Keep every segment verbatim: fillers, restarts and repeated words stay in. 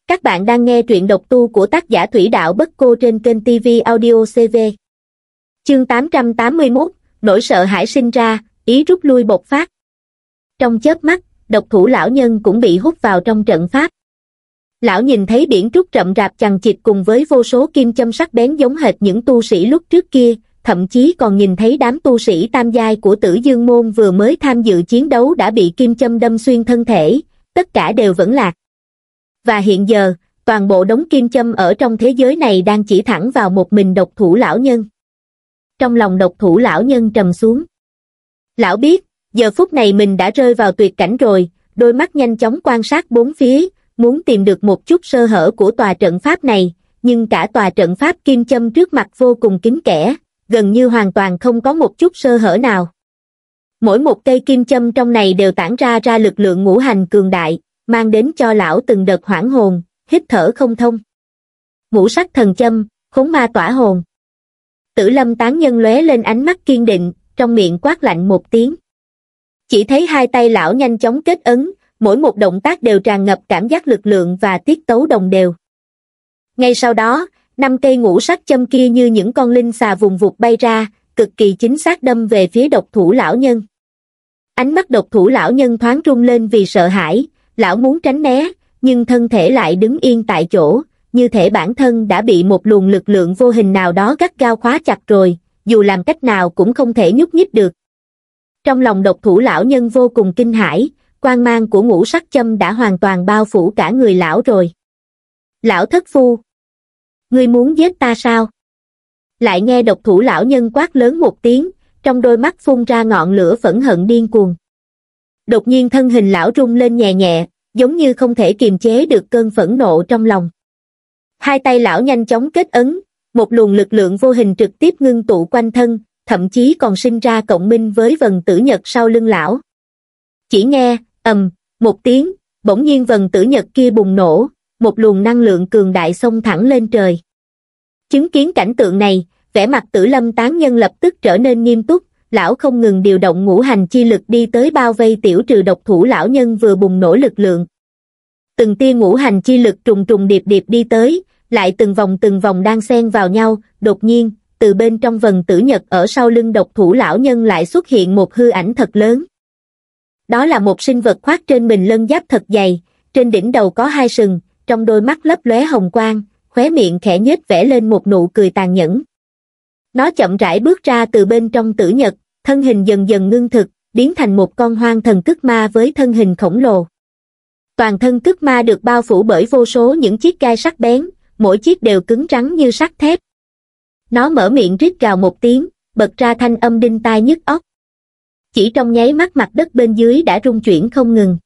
Các bạn đang nghe truyện độc tu của tác giả Thủy Đạo Bất Cô trên kênh ti vi Audio xê vê. Chương tám trăm tám mươi mốt, nỗi sợ hãi sinh ra, ý rút lui bộc phát. Trong chớp mắt, độc thủ lão nhân cũng bị hút vào trong trận pháp. Lão nhìn thấy biển trúc rậm rạp chằng chịt cùng với vô số kim châm sắc bén giống hệt những tu sĩ lúc trước kia, thậm chí còn nhìn thấy đám tu sĩ tam giai của Tử Dương Môn vừa mới tham dự chiến đấu đã bị kim châm đâm xuyên thân thể, tất cả đều vẫn lạc. Và hiện giờ, toàn bộ đống kim châm ở trong thế giới này đang chỉ thẳng vào một mình độc thủ lão nhân. Trong lòng độc thủ lão nhân trầm xuống. Lão biết, giờ phút này mình đã rơi vào tuyệt cảnh rồi, đôi mắt nhanh chóng quan sát bốn phía, muốn tìm được một chút sơ hở của tòa trận pháp này, nhưng cả tòa trận pháp kim châm trước mặt vô cùng kín kẽ, gần như hoàn toàn không có một chút sơ hở nào. Mỗi một cây kim châm trong này đều tản ra ra lực lượng ngũ hành cường đại, mang đến cho lão từng đợt hoảng hồn, hít thở không thông. Ngũ sắc thần châm, khốn ma tỏa hồn. Tử Lâm tán nhân lóe lên ánh mắt kiên định, trong miệng quát lạnh một tiếng. Chỉ thấy hai tay lão nhanh chóng kết ấn, mỗi một động tác đều tràn ngập cảm giác lực lượng và tiết tấu đồng đều. Ngay sau đó, năm cây ngũ sắc châm kia như những con linh xà vùng vụt bay ra, cực kỳ chính xác đâm về phía độc thủ lão nhân. Ánh mắt độc thủ lão nhân thoáng rung lên vì sợ hãi, lão muốn tránh né, nhưng thân thể lại đứng yên tại chỗ, như thể bản thân đã bị một luồng lực lượng vô hình nào đó gắt gao khóa chặt rồi, dù làm cách nào cũng không thể nhúc nhích được. Trong lòng độc thủ lão nhân vô cùng kinh hãi, quang mang của ngũ sắc châm đã hoàn toàn bao phủ cả người lão rồi. Lão thất phu! Ngươi muốn giết ta sao? Lại nghe độc thủ lão nhân quát lớn một tiếng, trong đôi mắt phun ra ngọn lửa phẫn hận điên cuồng. Đột nhiên thân hình lão rung lên nhẹ nhẹ, giống như không thể kiềm chế được cơn phẫn nộ trong lòng. Hai tay lão nhanh chóng kết ấn, một luồng lực lượng vô hình trực tiếp ngưng tụ quanh thân, thậm chí còn sinh ra cộng minh với vần tử nhật sau lưng lão. Chỉ nghe, ầm, một tiếng, bỗng nhiên vần tử nhật kia bùng nổ, một luồng năng lượng cường đại xông thẳng lên trời. Chứng kiến cảnh tượng này, vẻ mặt Tử Lâm tán nhân lập tức trở nên nghiêm túc, lão không ngừng điều động ngũ hành chi lực đi tới bao vây tiểu trừ độc thủ lão nhân vừa bùng nổ lực lượng. Từng tia ngũ hành chi lực trùng trùng điệp điệp đi tới, lại từng vòng từng vòng đan xen vào nhau, đột nhiên, từ bên trong vần tử nhật ở sau lưng độc thủ lão nhân lại xuất hiện một hư ảnh thật lớn. Đó là một sinh vật khoác trên mình lân giáp thật dày, trên đỉnh đầu có hai sừng, trong đôi mắt lấp lóe hồng quang, khóe miệng khẽ nhếch vẽ lên một nụ cười tàn nhẫn. Nó chậm rãi bước ra từ bên trong tử nhật, thân hình dần dần ngưng thực, biến thành một con hoang thần cức ma với thân hình khổng lồ. Toàn thân cức ma được bao phủ bởi vô số những chiếc gai sắc bén, mỗi chiếc đều cứng rắn như sắt thép. Nó mở miệng rít gào một tiếng, bật ra thanh âm đinh tai nhức óc. Chỉ trong nháy mắt mặt đất bên dưới đã rung chuyển không ngừng.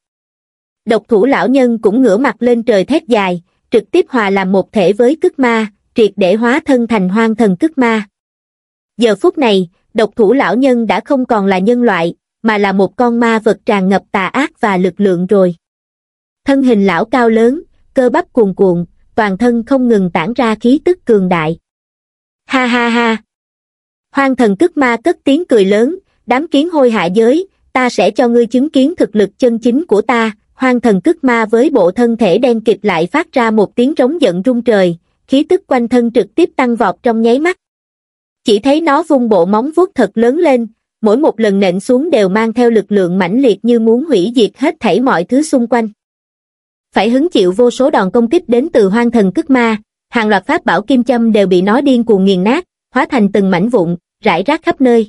Độc thủ lão nhân cũng ngửa mặt lên trời thét dài, trực tiếp hòa làm một thể với cức ma, triệt để hóa thân thành hoang thần cức ma. Giờ phút này, độc thủ lão nhân đã không còn là nhân loại, mà là một con ma vật tràn ngập tà ác và lực lượng rồi. Thân hình lão cao lớn, cơ bắp cuồn cuộn, toàn thân không ngừng tản ra khí tức cường đại. Ha ha ha! Hoang thần cức ma cất tiếng cười lớn, đám kiến hôi hạ giới, ta sẽ cho ngươi chứng kiến thực lực chân chính của ta. Hoang thần cức ma với bộ thân thể đen kịt lại phát ra một tiếng trống giận rung trời, khí tức quanh thân trực tiếp tăng vọt trong nháy mắt. Chỉ thấy nó vung bộ móng vuốt thật lớn lên, mỗi một lần nện xuống đều mang theo lực lượng mãnh liệt như muốn hủy diệt hết thảy mọi thứ xung quanh. Phải hứng chịu vô số đòn công kích đến từ hoang thần cức ma, hàng loạt pháp bảo kim châm đều bị nó điên cuồng nghiền nát, hóa thành từng mảnh vụn, rải rác khắp nơi.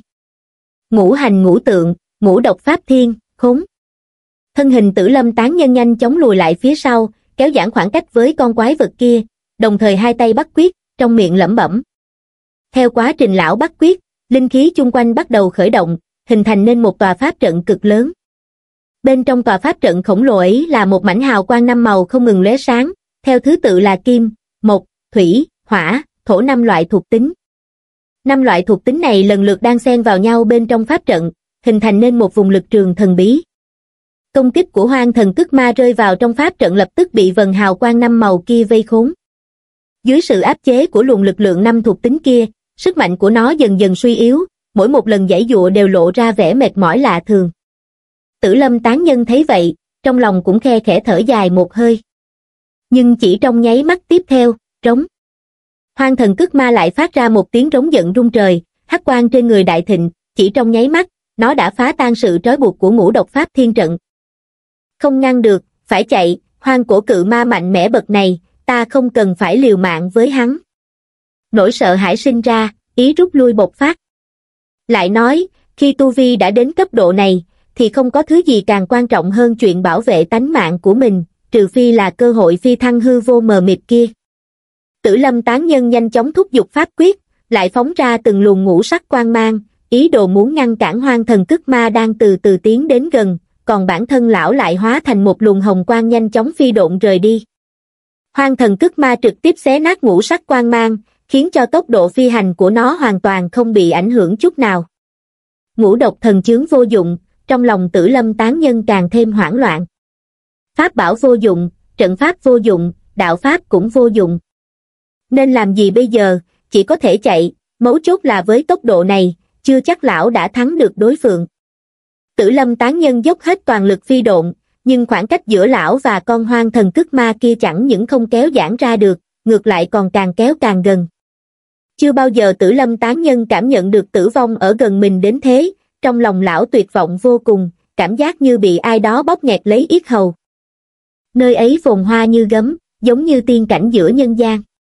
Ngũ hành ngũ tượng, ngũ độc pháp thiên, khốn. Thân hình Tử Lâm tán nhân nhanh chóng lùi lại phía sau, kéo giãn khoảng cách với con quái vật kia, đồng thời hai tay bắt quyết, trong miệng lẩm bẩm. Theo quá trình lão bắt quyết, linh khí chung quanh bắt đầu khởi động, hình thành nên một tòa pháp trận cực lớn. Bên trong tòa pháp trận khổng lồ ấy là một mảnh hào quang năm màu không ngừng lóe sáng, theo thứ tự là kim, mộc, thủy, hỏa, thổ năm loại thuộc tính. Năm loại thuộc tính này lần lượt đan xen vào nhau bên trong pháp trận, hình thành nên một vùng lực trường thần bí. Công kích của hoang thần cức ma rơi vào trong pháp trận lập tức bị vần hào quang năm màu kia vây khốn. Dưới sự áp chế của luồng lực lượng năm thuộc tính kia, sức mạnh của nó dần dần suy yếu, mỗi một lần giãy giụa đều lộ ra vẻ mệt mỏi lạ thường. Tử Lâm tán nhân thấy vậy, trong lòng cũng khe khẽ thở dài một hơi. Nhưng chỉ trong nháy mắt tiếp theo, trống. Hoang thần cước ma lại phát ra một tiếng rống giận rung trời, hắc quang trên người đại thịnh, chỉ trong nháy mắt, nó đã phá tan sự trói buộc của ngũ độc pháp thiên trận. Không ngăn được, phải chạy, hoang cổ cự ma mạnh mẽ bậc này, ta không cần phải liều mạng với hắn. Nỗi sợ hãi sinh ra, ý rút lui bộc phát. Lại nói, khi tu vi đã đến cấp độ này, thì không có thứ gì càng quan trọng hơn chuyện bảo vệ tánh mạng của mình, trừ phi là cơ hội phi thăng hư vô mờ mịt kia. Tử Lâm tán nhân nhanh chóng thúc giục pháp quyết, lại phóng ra từng luồng ngũ sắc quang mang, ý đồ muốn ngăn cản hoang thần cước ma đang từ từ tiến đến gần, còn bản thân lão lại hóa thành một luồng hồng quang nhanh chóng phi độn rời đi. Hoang thần cước ma trực tiếp xé nát ngũ sắc quang mang, khiến cho tốc độ phi hành của nó hoàn toàn không bị ảnh hưởng chút nào. Ngũ độc thần chướng vô dụng, trong lòng Tử Lâm tán nhân càng thêm hoảng loạn. Pháp bảo vô dụng, trận pháp vô dụng, đạo pháp cũng vô dụng. Nên làm gì bây giờ, chỉ có thể chạy, mấu chốt là với tốc độ này, chưa chắc lão đã thắng được đối phương. Tử Lâm tán nhân dốc hết toàn lực phi độn, nhưng khoảng cách giữa lão và con hoang thần cước ma kia chẳng những không kéo giãn ra được, ngược lại còn càng kéo càng gần. Chưa bao giờ Tử Lâm tán nhân cảm nhận được tử vong ở gần mình đến thế, trong lòng lão tuyệt vọng vô cùng, cảm giác như bị ai đó bóp nghẹt lấy yết hầu. Nơi ấy phồn hoa như gấm, giống như tiên cảnh giữa nhân gian.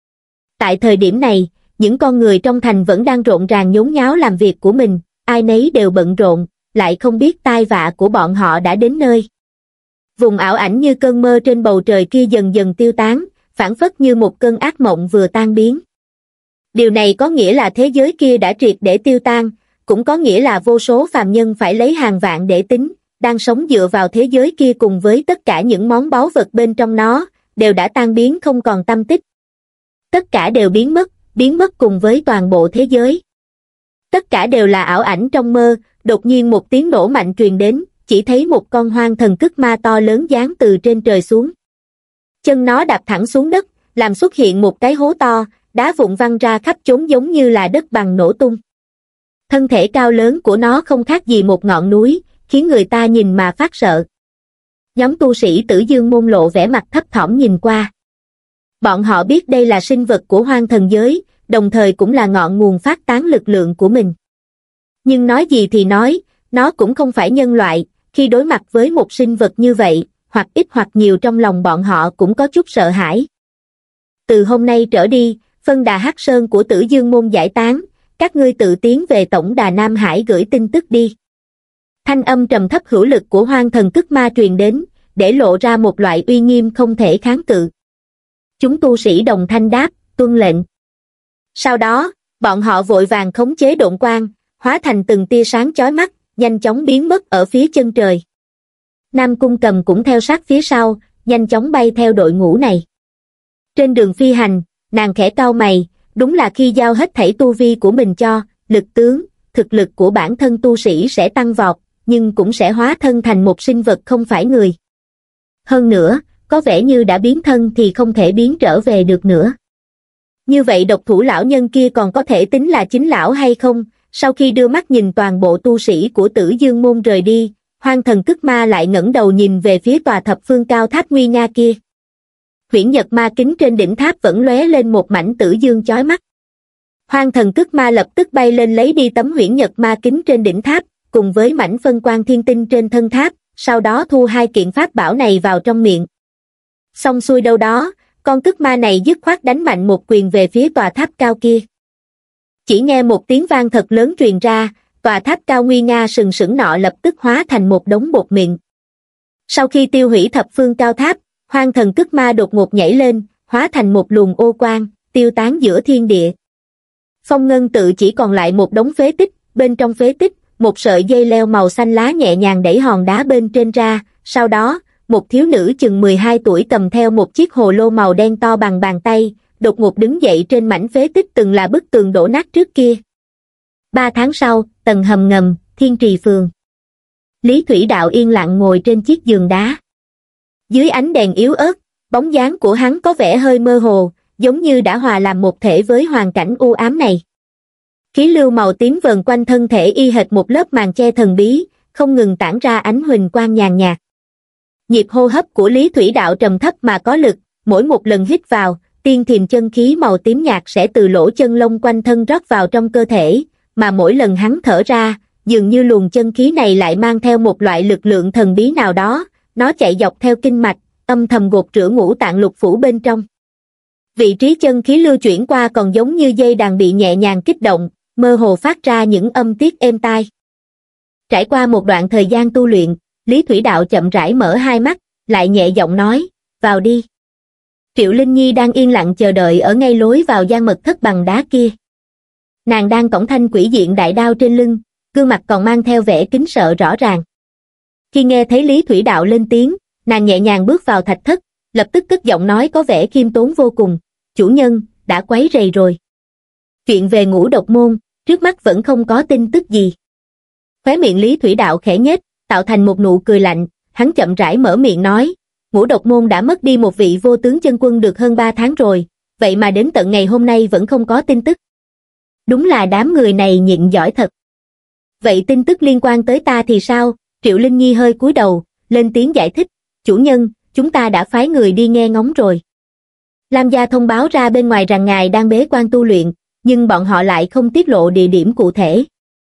Tại thời điểm này, những con người trong thành vẫn đang rộn ràng nhốn nháo làm việc của mình, ai nấy đều bận rộn, lại không biết tai vạ của bọn họ đã đến nơi. Vùng ảo ảnh như cơn mơ trên bầu trời kia dần dần tiêu tán, phảng phất như một cơn ác mộng vừa tan biến. Điều này có nghĩa là thế giới kia đã triệt để tiêu tan, cũng có nghĩa là vô số phàm nhân phải lấy hàng vạn để tính, đang sống dựa vào thế giới kia cùng với tất cả những món báu vật bên trong nó, đều đã tan biến không còn tăm tích. Tất cả đều biến mất, biến mất cùng với toàn bộ thế giới. Tất cả đều là ảo ảnh trong mơ, đột nhiên một tiếng nổ mạnh truyền đến, chỉ thấy một con hoang thần cước ma to lớn giáng từ trên trời xuống. Chân nó đạp thẳng xuống đất, làm xuất hiện một cái hố to, đá vụn văng ra khắp chốn giống như là đất bằng nổ tung. Thân thể cao lớn của nó không khác gì một ngọn núi, khiến người ta nhìn mà phát sợ. Nhóm tu sĩ Tử Dương môn lộ vẻ mặt thấp thỏm nhìn qua. Bọn họ biết đây là sinh vật của hoang thần giới, đồng thời cũng là ngọn nguồn phát tán lực lượng của mình. Nhưng nói gì thì nói, nó cũng không phải nhân loại, khi đối mặt với một sinh vật như vậy, hoặc ít hoặc nhiều trong lòng bọn họ cũng có chút sợ hãi. Từ hôm nay trở đi, phân đà Hắc Sơn của Tử Dương môn giải tán, các ngươi tự tiến về tổng đà Nam Hải gửi tin tức đi. Thanh âm trầm thấp hữu lực của hoang thần cước ma truyền đến, để lộ ra một loại uy nghiêm không thể kháng cự. Chúng tu sĩ đồng thanh đáp, tuân lệnh. Sau đó, bọn họ vội vàng khống chế độn quang, hóa thành từng tia sáng chói mắt, nhanh chóng biến mất ở phía chân trời. Nam Cung Cầm cũng theo sát phía sau, nhanh chóng bay theo đội ngũ này. Trên đường phi hành, nàng khẽ cau mày, đúng là khi giao hết thảy tu vi của mình cho lực tướng, thực lực của bản thân tu sĩ sẽ tăng vọt, nhưng cũng sẽ hóa thân thành một sinh vật không phải người. Hơn nữa, có vẻ như đã biến thân thì không thể biến trở về được nữa. Như vậy độc thủ lão nhân kia còn có thể tính là chính lão hay không? Sau khi đưa mắt nhìn toàn bộ tu sĩ của Tử Dương môn rời đi, hoang thần cước ma lại ngẩng đầu nhìn về phía tòa thập phương cao tháp nguy nga kia. Huyễn nhật ma kính trên đỉnh tháp vẫn lóe lên một mảnh tử dương chói mắt. Hoang thần cước ma lập tức bay lên lấy đi tấm huyễn nhật ma kính trên đỉnh tháp, cùng với mảnh phân quang thiên tinh trên thân tháp, sau đó thu hai kiện pháp bảo này vào trong miệng. Xong xuôi đâu đó, con cước ma này dứt khoát đánh mạnh một quyền về phía tòa tháp cao kia. Chỉ nghe một tiếng vang thật lớn truyền ra, tòa tháp cao nguy nga sừng sững nọ lập tức hóa thành một đống bột mịn. Sau khi tiêu hủy thập phương cao tháp, hoang thần cước ma đột ngột nhảy lên, hóa thành một luồng ô quang, tiêu tán giữa thiên địa. Phong ngân tự chỉ còn lại một đống phế tích, bên trong phế tích, một sợi dây leo màu xanh lá nhẹ nhàng đẩy hòn đá bên trên ra, sau đó, một thiếu nữ chừng mười hai tuổi cầm theo một chiếc hồ lô màu đen to bằng bàn tay, đột ngột đứng dậy trên mảnh phế tích từng là bức tường đổ nát trước kia. Ba tháng sau, tầng hầm ngầm, Thiên Trì Phường. Lý Thủy Đạo yên lặng ngồi trên chiếc giường đá. Dưới ánh đèn yếu ớt, bóng dáng của hắn có vẻ hơi mơ hồ, giống như đã hòa làm một thể với hoàn cảnh u ám này. Khí lưu màu tím vờn quanh thân thể y hệt một lớp màn che thần bí, không ngừng tản ra ánh huỳnh quang nhàn nhạt. Nhịp hô hấp của Lý Thủy Đạo trầm thấp mà có lực, mỗi một lần hít vào, tiên thiềm chân khí màu tím nhạt sẽ từ lỗ chân lông quanh thân rót vào trong cơ thể, mà mỗi lần hắn thở ra, dường như luồng chân khí này lại mang theo một loại lực lượng thần bí nào đó, nó chạy dọc theo kinh mạch, âm thầm gột rửa ngũ tạng lục phủ bên trong. Vị trí chân khí lưu chuyển qua còn giống như dây đàn bị nhẹ nhàng kích động, mơ hồ phát ra những âm tiết êm tai. Trải qua một đoạn thời gian tu luyện, Lý Thủy Đạo chậm rãi mở hai mắt, lại nhẹ giọng nói, vào đi. Triệu Linh Nhi đang yên lặng chờ đợi ở ngay lối vào gian mật thất bằng đá kia. Nàng đang cõng thanh quỷ diện đại đao trên lưng, gương mặt còn mang theo vẻ kính sợ rõ ràng. Khi nghe thấy Lý Thủy Đạo lên tiếng, nàng nhẹ nhàng bước vào thạch thất, lập tức cất giọng nói có vẻ khiêm tốn vô cùng, chủ nhân, đã quấy rầy rồi. Chuyện về Ngũ Độc Môn, trước mắt vẫn không có tin tức gì. Khóe miệng Lý Thủy Đạo khẽ nhếch, tạo thành một nụ cười lạnh, hắn chậm rãi mở miệng nói, Ngũ Độc Môn đã mất đi một vị vô tướng chân quân được hơn ba tháng rồi, vậy mà đến tận ngày hôm nay vẫn không có tin tức. Đúng là đám người này nhịn giỏi thật. Vậy tin tức liên quan tới ta thì sao? Triệu Linh Nhi hơi cúi đầu, lên tiếng giải thích, chủ nhân, chúng ta đã phái người đi nghe ngóng rồi. Lam gia thông báo ra bên ngoài rằng ngài đang bế quan tu luyện, nhưng bọn họ lại không tiết lộ địa điểm cụ thể.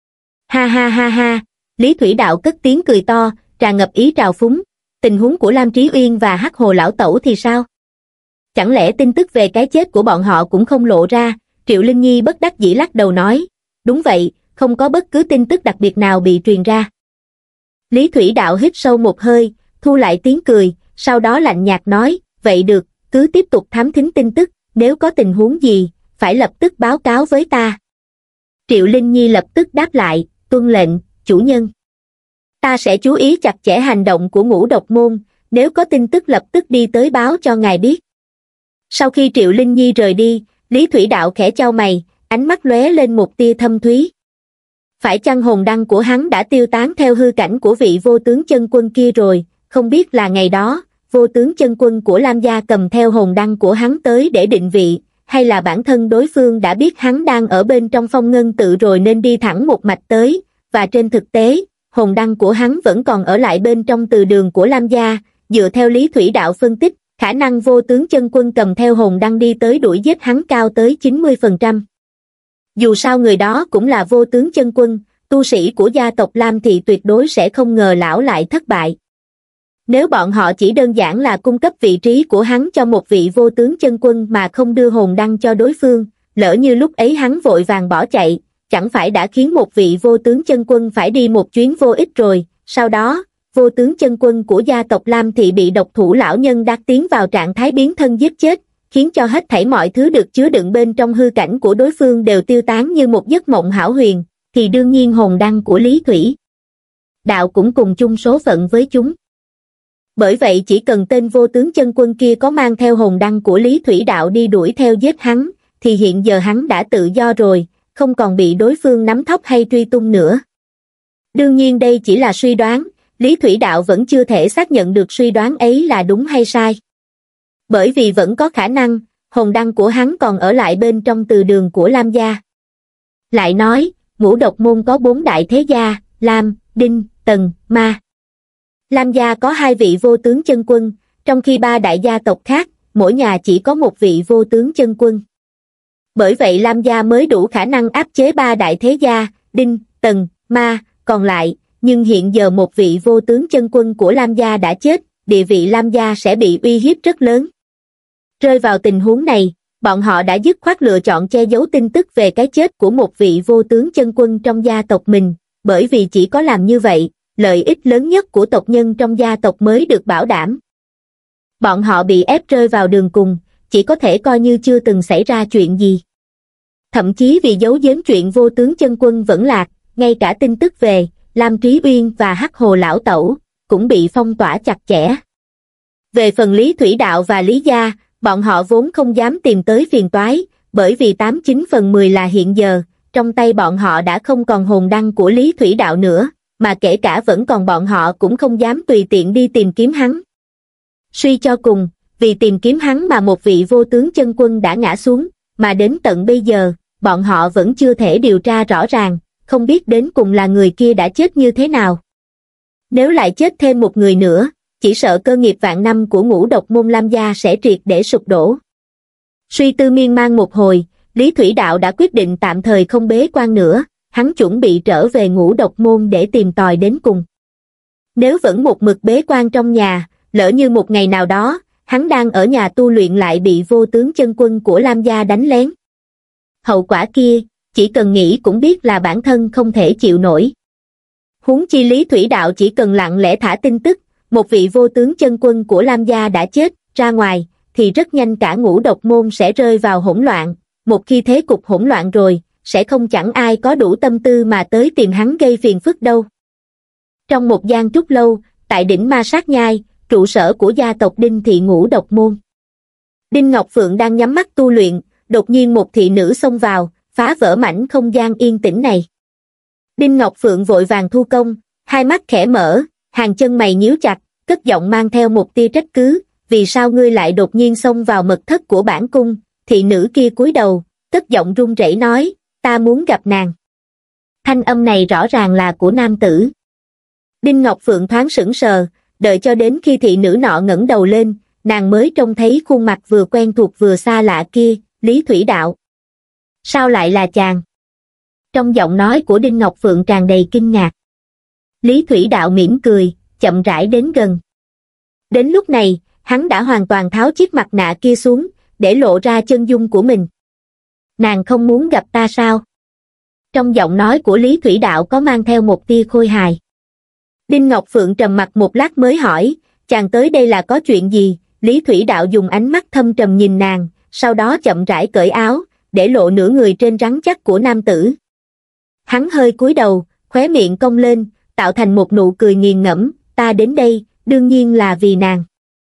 Ha ha ha ha, Lý Thủy Đạo cất tiếng cười to, tràn ngập ý trào phúng, tình huống của Lam Trí Uyên và Hắc Hồ lão tẩu thì sao? Chẳng lẽ tin tức về cái chết của bọn họ cũng không lộ ra? Triệu Linh Nhi bất đắc dĩ lắc đầu nói, đúng vậy, không có bất cứ tin tức đặc biệt nào bị truyền ra. Lý Thủy Đạo hít sâu một hơi, thu lại tiếng cười, sau đó lạnh nhạt nói, vậy được, cứ tiếp tục thám thính tin tức, nếu có tình huống gì, phải lập tức báo cáo với ta. Triệu Linh Nhi lập tức đáp lại, tuân lệnh, chủ nhân. Ta sẽ chú ý chặt chẽ hành động của Ngũ Độc Môn, nếu có tin tức lập tức đi tới báo cho ngài biết. Sau khi Triệu Linh Nhi rời đi, Lý Thủy Đạo khẽ chau mày, ánh mắt lóe lên một tia thâm thúy. Phải chăng hồn đăng của hắn đã tiêu tán theo hư cảnh của vị vô tướng chân quân kia rồi, không biết là ngày đó, vô tướng chân quân của Lam gia cầm theo hồn đăng của hắn tới để định vị, hay là bản thân đối phương đã biết hắn đang ở bên trong phong ngân tự rồi nên đi thẳng một mạch tới, và trên thực tế, hồn đăng của hắn vẫn còn ở lại bên trong từ đường của Lam gia, dựa theo Lý Thủy Đạo phân tích, khả năng vô tướng chân quân cầm theo hồn đăng đi tới đuổi giết hắn cao tới chín mươi phần trăm. Dù sao người đó cũng là vô tướng chân quân, tu sĩ của gia tộc Lam thì tuyệt đối sẽ không ngờ lão lại thất bại. Nếu bọn họ chỉ đơn giản là cung cấp vị trí của hắn cho một vị vô tướng chân quân mà không đưa hồn đăng cho đối phương, lỡ như lúc ấy hắn vội vàng bỏ chạy, chẳng phải đã khiến một vị vô tướng chân quân phải đi một chuyến vô ích rồi. Sau đó, vô tướng chân quân của gia tộc Lam Thị bị độc thủ lão nhân đắc tiến vào trạng thái biến thân giết chết, khiến cho hết thảy mọi thứ được chứa đựng bên trong hư cảnh của đối phương đều tiêu tán như một giấc mộng hão huyền, thì đương nhiên hồn đăng của Lý Thủy Đạo cũng cùng chung số phận với chúng. Bởi vậy chỉ cần tên vô tướng chân quân kia có mang theo hồn đăng của Lý Thủy Đạo đi đuổi theo giết hắn, thì hiện giờ hắn đã tự do rồi, không còn bị đối phương nắm thóp hay truy tung nữa. Đương nhiên đây chỉ là suy đoán, Lý Thủy Đạo vẫn chưa thể xác nhận được suy đoán ấy là đúng hay sai. Bởi vì vẫn có khả năng, hồn đăng của hắn còn ở lại bên trong từ đường của Lam gia. Lại nói, Ngũ Độc Môn có bốn đại thế gia, Lam, Đinh, Tần, Ma. Lam gia có hai vị vô tướng chân quân, trong khi ba đại gia tộc khác, mỗi nhà chỉ có một vị vô tướng chân quân. Bởi vậy Lam gia mới đủ khả năng áp chế ba đại thế gia, Đinh, Tần, Ma, còn lại, nhưng hiện giờ một vị vô tướng chân quân của Lam gia đã chết, địa vị Lam gia sẽ bị uy hiếp rất lớn. Rơi vào tình huống này, bọn họ đã dứt khoát lựa chọn che giấu tin tức về cái chết của một vị vô tướng chân quân trong gia tộc mình, bởi vì chỉ có làm như vậy, lợi ích lớn nhất của tộc nhân trong gia tộc mới được bảo đảm. Bọn họ bị ép rơi vào đường cùng, chỉ có thể coi như chưa từng xảy ra chuyện gì. Thậm chí vì giấu giếm chuyện vô tướng chân quân vẫn lạc, ngay cả tin tức về Lam Trí Uyên và Hắc Hồ lão tẩu cũng bị phong tỏa chặt chẽ. Về phần Lý Thủy Đạo và Lý gia, bọn họ vốn không dám tìm tới phiền toái, bởi vì tám chín phần mười là hiện giờ, trong tay bọn họ đã không còn hồn đăng của Lý Thủy Đạo nữa, mà kể cả vẫn còn bọn họ cũng không dám tùy tiện đi tìm kiếm hắn. Suy cho cùng, vì tìm kiếm hắn mà một vị vô tướng chân quân đã ngã xuống, mà đến tận bây giờ, bọn họ vẫn chưa thể điều tra rõ ràng, không biết đến cùng là người kia đã chết như thế nào. Nếu lại chết thêm một người nữa, chỉ sợ cơ nghiệp vạn năm của Ngũ Độc môn Lam gia sẽ triệt để sụp đổ. Suy tư miên man một hồi, Lý Thủy Đạo đã quyết định tạm thời không bế quan nữa, hắn chuẩn bị trở về Ngũ Độc môn để tìm tòi đến cùng. Nếu vẫn một mực bế quan trong nhà, lỡ như một ngày nào đó, hắn đang ở nhà tu luyện lại bị vô tướng chân quân của Lam gia đánh lén. Hậu quả kia, chỉ cần nghĩ cũng biết là bản thân không thể chịu nổi. Huống chi Lý Thủy Đạo chỉ cần lặng lẽ thả tin tức, một vị vô tướng chân quân của Lam gia đã chết, ra ngoài, thì rất nhanh cả Ngũ Độc môn sẽ rơi vào hỗn loạn, một khi thế cục hỗn loạn rồi, sẽ không chẳng ai có đủ tâm tư mà tới tìm hắn gây phiền phức đâu. Trong một gian trúc lâu, tại đỉnh Ma Sát Nhai, trụ sở của gia tộc Đinh thị Ngũ Độc môn. Đinh Ngọc Phượng đang nhắm mắt tu luyện, đột nhiên một thị nữ xông vào, phá vỡ mảnh không gian yên tĩnh này. Đinh Ngọc Phượng vội vàng thu công, hai mắt khẽ mở, hàng chân mày nhíu chặt, cất giọng mang theo một tia trách cứ, vì sao ngươi lại đột nhiên xông vào mật thất của bản cung? Thị nữ kia cúi đầu, cất giọng run rẩy nói, ta muốn gặp nàng. Thanh âm này rõ ràng là của nam tử. Đinh Ngọc Phượng thoáng sững sờ, đợi cho đến khi thị nữ nọ ngẩng đầu lên, nàng mới trông thấy khuôn mặt vừa quen thuộc vừa xa lạ kia, Lý Thủy Đạo. Sao lại là chàng? Trong giọng nói của Đinh Ngọc Phượng tràn đầy kinh ngạc. Lý Thủy Đạo mỉm cười, chậm rãi đến gần. Đến lúc này, hắn đã hoàn toàn tháo chiếc mặt nạ kia xuống, để lộ ra chân dung của mình. Nàng không muốn gặp ta sao? Trong giọng nói của Lý Thủy Đạo có mang theo một tia khôi hài. Đinh Ngọc Phượng trầm mặt một lát mới hỏi, chàng tới đây là có chuyện gì? Lý Thủy Đạo dùng ánh mắt thâm trầm nhìn nàng, sau đó chậm rãi cởi áo, để lộ nửa người trên rắn chắc của nam tử. Hắn hơi cúi đầu, khóe miệng cong lên, tạo thành một nụ cười nghiền ngẫm, ta đến đây, đương nhiên là vì nàng.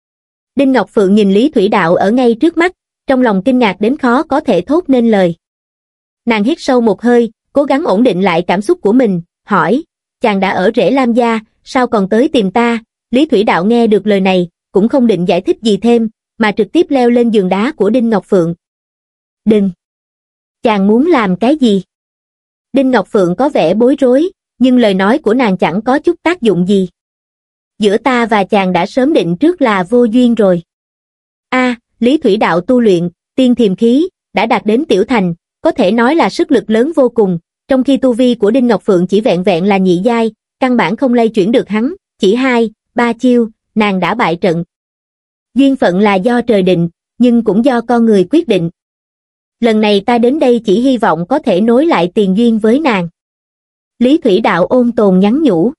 Đinh Ngọc Phượng nhìn Lý Thủy Đạo ở ngay trước mắt, trong lòng kinh ngạc đến khó có thể thốt nên lời. Nàng hít sâu một hơi, cố gắng ổn định lại cảm xúc của mình, hỏi, chàng đã ở rễ Lam gia, sao còn tới tìm ta? Lý Thủy Đạo nghe được lời này, cũng không định giải thích gì thêm, mà trực tiếp leo lên giường đá của Đinh Ngọc Phượng. Đừng! Chàng muốn làm cái gì? Đinh Ngọc Phượng có vẻ bối rối, nhưng lời nói của nàng chẳng có chút tác dụng gì. Giữa ta và chàng đã sớm định trước là vô duyên rồi. A, à, Lý Thủy Đạo tu luyện, tiên thiềm khí, đã đạt đến tiểu thành, có thể nói là sức lực lớn vô cùng, trong khi tu vi của Đinh Ngọc Phượng chỉ vẹn vẹn là nhị giai, căn bản không lay chuyển được hắn, chỉ hai, ba chiêu, nàng đã bại trận. Duyên phận là do trời định, nhưng cũng do con người quyết định. Lần này ta đến đây chỉ hy vọng có thể nối lại tiền duyên với nàng. Lý Thủy Đạo ôn tồn nhắn nhủ.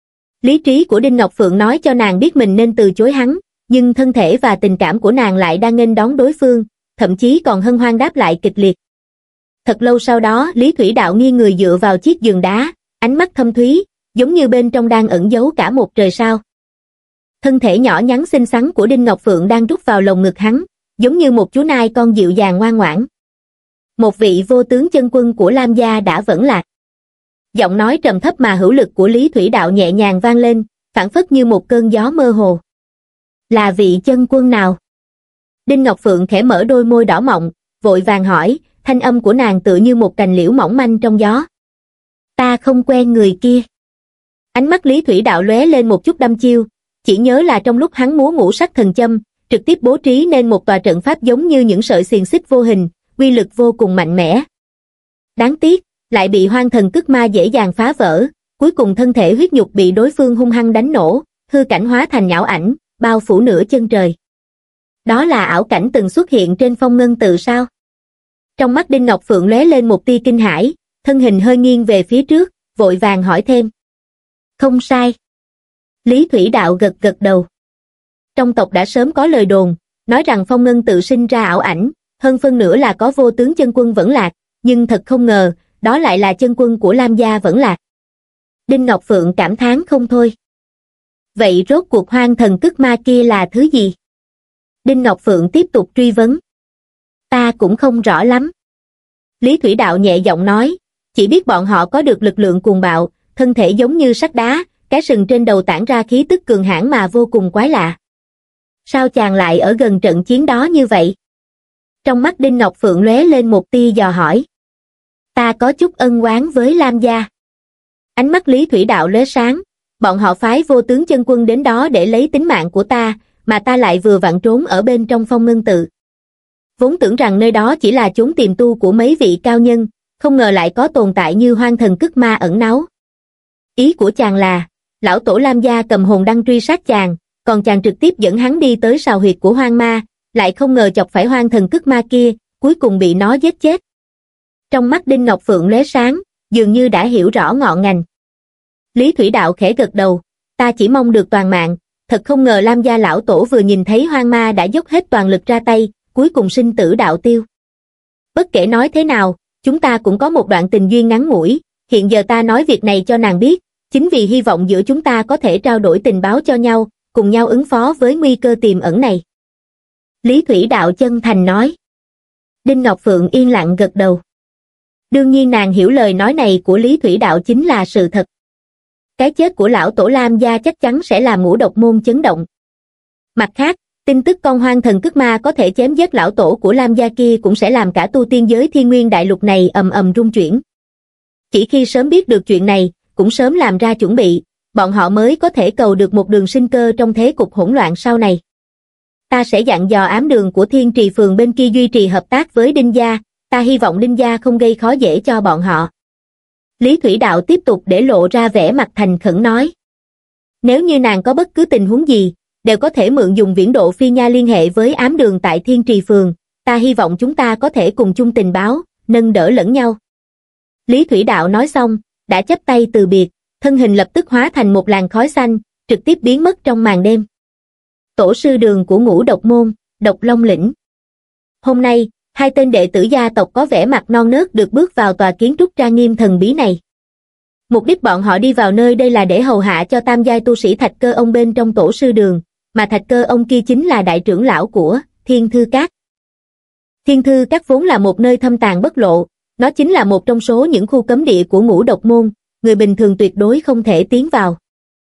Lý trí của Đinh Ngọc Phượng nói cho nàng biết mình nên từ chối hắn, nhưng thân thể và tình cảm của nàng lại đang nghênh đón đối phương, thậm chí còn hân hoan đáp lại kịch liệt. Thật lâu sau đó Lý Thủy Đạo nghiêng người dựa vào chiếc giường đá, ánh mắt thâm thúy, giống như bên trong đang ẩn giấu cả một trời sao. Thân thể nhỏ nhắn xinh xắn của Đinh Ngọc Phượng đang rút vào lồng ngực hắn, giống như một chú nai con dịu dàng ngoan ngoãn. Một vị vô tướng chân quân của Lam gia đã vẫn lạc. Giọng nói trầm thấp mà hữu lực của Lý Thủy Đạo nhẹ nhàng vang lên, phảng phất như một cơn gió mơ hồ. Là vị chân quân nào? Đinh Ngọc Phượng khẽ mở đôi môi đỏ mọng, vội vàng hỏi, thanh âm của nàng tựa như một cành liễu mỏng manh trong gió. Ta không quen người kia. Ánh mắt Lý Thủy Đạo lóe lên một chút đăm chiêu, chỉ nhớ là trong lúc hắn múa ngũ sắc thần châm, trực tiếp bố trí nên một tòa trận pháp giống như những sợi xiềng xích vô hình, uy lực vô cùng mạnh mẽ. Đáng tiếc, lại bị Hoang Thần Cức Ma dễ dàng phá vỡ, cuối cùng thân thể huyết nhục bị đối phương hung hăng đánh nổ, hư cảnh hóa thành nhão ảnh, bao phủ nửa chân trời. Đó là ảo cảnh từng xuất hiện trên Phong Ngân Tự sao? Trong mắt Đinh Ngọc Phượng lóe lên một tia kinh hãi, thân hình hơi nghiêng về phía trước, vội vàng hỏi thêm. Không sai. Lý Thủy Đạo gật gật đầu. Trong tộc đã sớm có lời đồn, nói rằng Phong Ngân Tự sinh ra ảo ảnh, hơn phân nửa là có vô tướng chân quân vẫn lạc, nhưng thật không ngờ, đó lại là chân quân của Lam gia vẫn lạc. Đinh Ngọc Phượng cảm thán không thôi. Vậy rốt cuộc Hoang Thần Cức Ma kia là thứ gì? Đinh Ngọc Phượng tiếp tục truy vấn. Ta cũng không rõ lắm. Lý Thủy Đạo nhẹ giọng nói, chỉ biết bọn họ có được lực lượng cuồng bạo, thân thể giống như sắt đá, cái sừng trên đầu tản ra khí tức cường hãn mà vô cùng quái lạ. Sao chàng lại ở gần trận chiến đó như vậy? Trong mắt Đinh Ngọc Phượng lóe lên một tia dò hỏi. Ta có chút ân oán với Lam gia. Ánh mắt Lý Thủy Đạo lóe sáng, bọn họ phái vô tướng chân quân đến đó để lấy tính mạng của ta, mà ta lại vừa vặn trốn ở bên trong Phong Ngân Tự. Vốn tưởng rằng nơi đó chỉ là chốn tiềm tu của mấy vị cao nhân, không ngờ lại có tồn tại như hoang thần cức ma ẩn náu. Ý của chàng là, lão tổ Lam gia cầm hồn đăng truy sát chàng, còn chàng trực tiếp dẫn hắn đi tới sào huyệt của hoang ma, lại không ngờ chọc phải hoang thần cức ma kia, cuối cùng bị nó giết chết. Trong mắt Đinh Ngọc Phượng lóe sáng, dường như đã hiểu rõ ngọn ngành. Lý Thủy Đạo khẽ gật đầu, ta chỉ mong được toàn mạng, thật không ngờ Lam gia lão tổ vừa nhìn thấy hoang ma đã dốc hết toàn lực ra tay, cuối cùng sinh tử đạo tiêu. Bất kể nói thế nào, chúng ta cũng có một đoạn tình duyên ngắn ngủi, hiện giờ ta nói việc này cho nàng biết, chính vì hy vọng giữa chúng ta có thể trao đổi tình báo cho nhau, cùng nhau ứng phó với nguy cơ tiềm ẩn này. Lý Thủy Đạo chân thành nói. Đinh Ngọc Phượng yên lặng gật đầu. Đương nhiên nàng hiểu lời nói này của Lý Thủy Đạo chính là sự thật. Cái chết của lão tổ Lam gia chắc chắn sẽ làm Ngũ Độc môn chấn động. Mặt khác, tin tức con hoang thần cức ma có thể chém giết lão tổ của Lam gia kia cũng sẽ làm cả tu tiên giới Thiên Nguyên đại lục này ầm ầm rung chuyển. Chỉ khi sớm biết được chuyện này, cũng sớm làm ra chuẩn bị, bọn họ mới có thể cầu được một đường sinh cơ trong thế cục hỗn loạn sau này. Ta sẽ dặn dò ám đường của Thiên Trì phường bên kia duy trì hợp tác với Đinh gia, ta hy vọng Đinh gia không gây khó dễ cho bọn họ. Lý Thủy Đạo tiếp tục để lộ ra vẻ mặt thành khẩn nói. Nếu như nàng có bất cứ tình huống gì, đều có thể mượn dùng viễn độ phi nha liên hệ với ám đường tại Thiên Trì phường, ta hy vọng chúng ta có thể cùng chung tình báo, nâng đỡ lẫn nhau. Lý Thủy Đạo nói xong, đã chắp tay từ biệt, thân hình lập tức hóa thành một làn khói xanh, trực tiếp biến mất trong màn đêm. Tổ sư đường của Ngũ Độc môn, Độc Long lĩnh. Hôm nay, hai tên đệ tử gia tộc có vẻ mặt non nớt được bước vào tòa kiến trúc trang nghiêm thần bí này. Mục đích bọn họ đi vào nơi đây là để hầu hạ cho tam giai tu sĩ Thạch Cơ ông bên trong tổ sư đường, mà Thạch Cơ ông kia chính là đại trưởng lão của Thiên Thư Các. Thiên Thư Các vốn là một nơi thâm tàng bất lộ, nó chính là một trong số những khu cấm địa của Ngũ Độc môn, người bình thường tuyệt đối không thể tiến vào.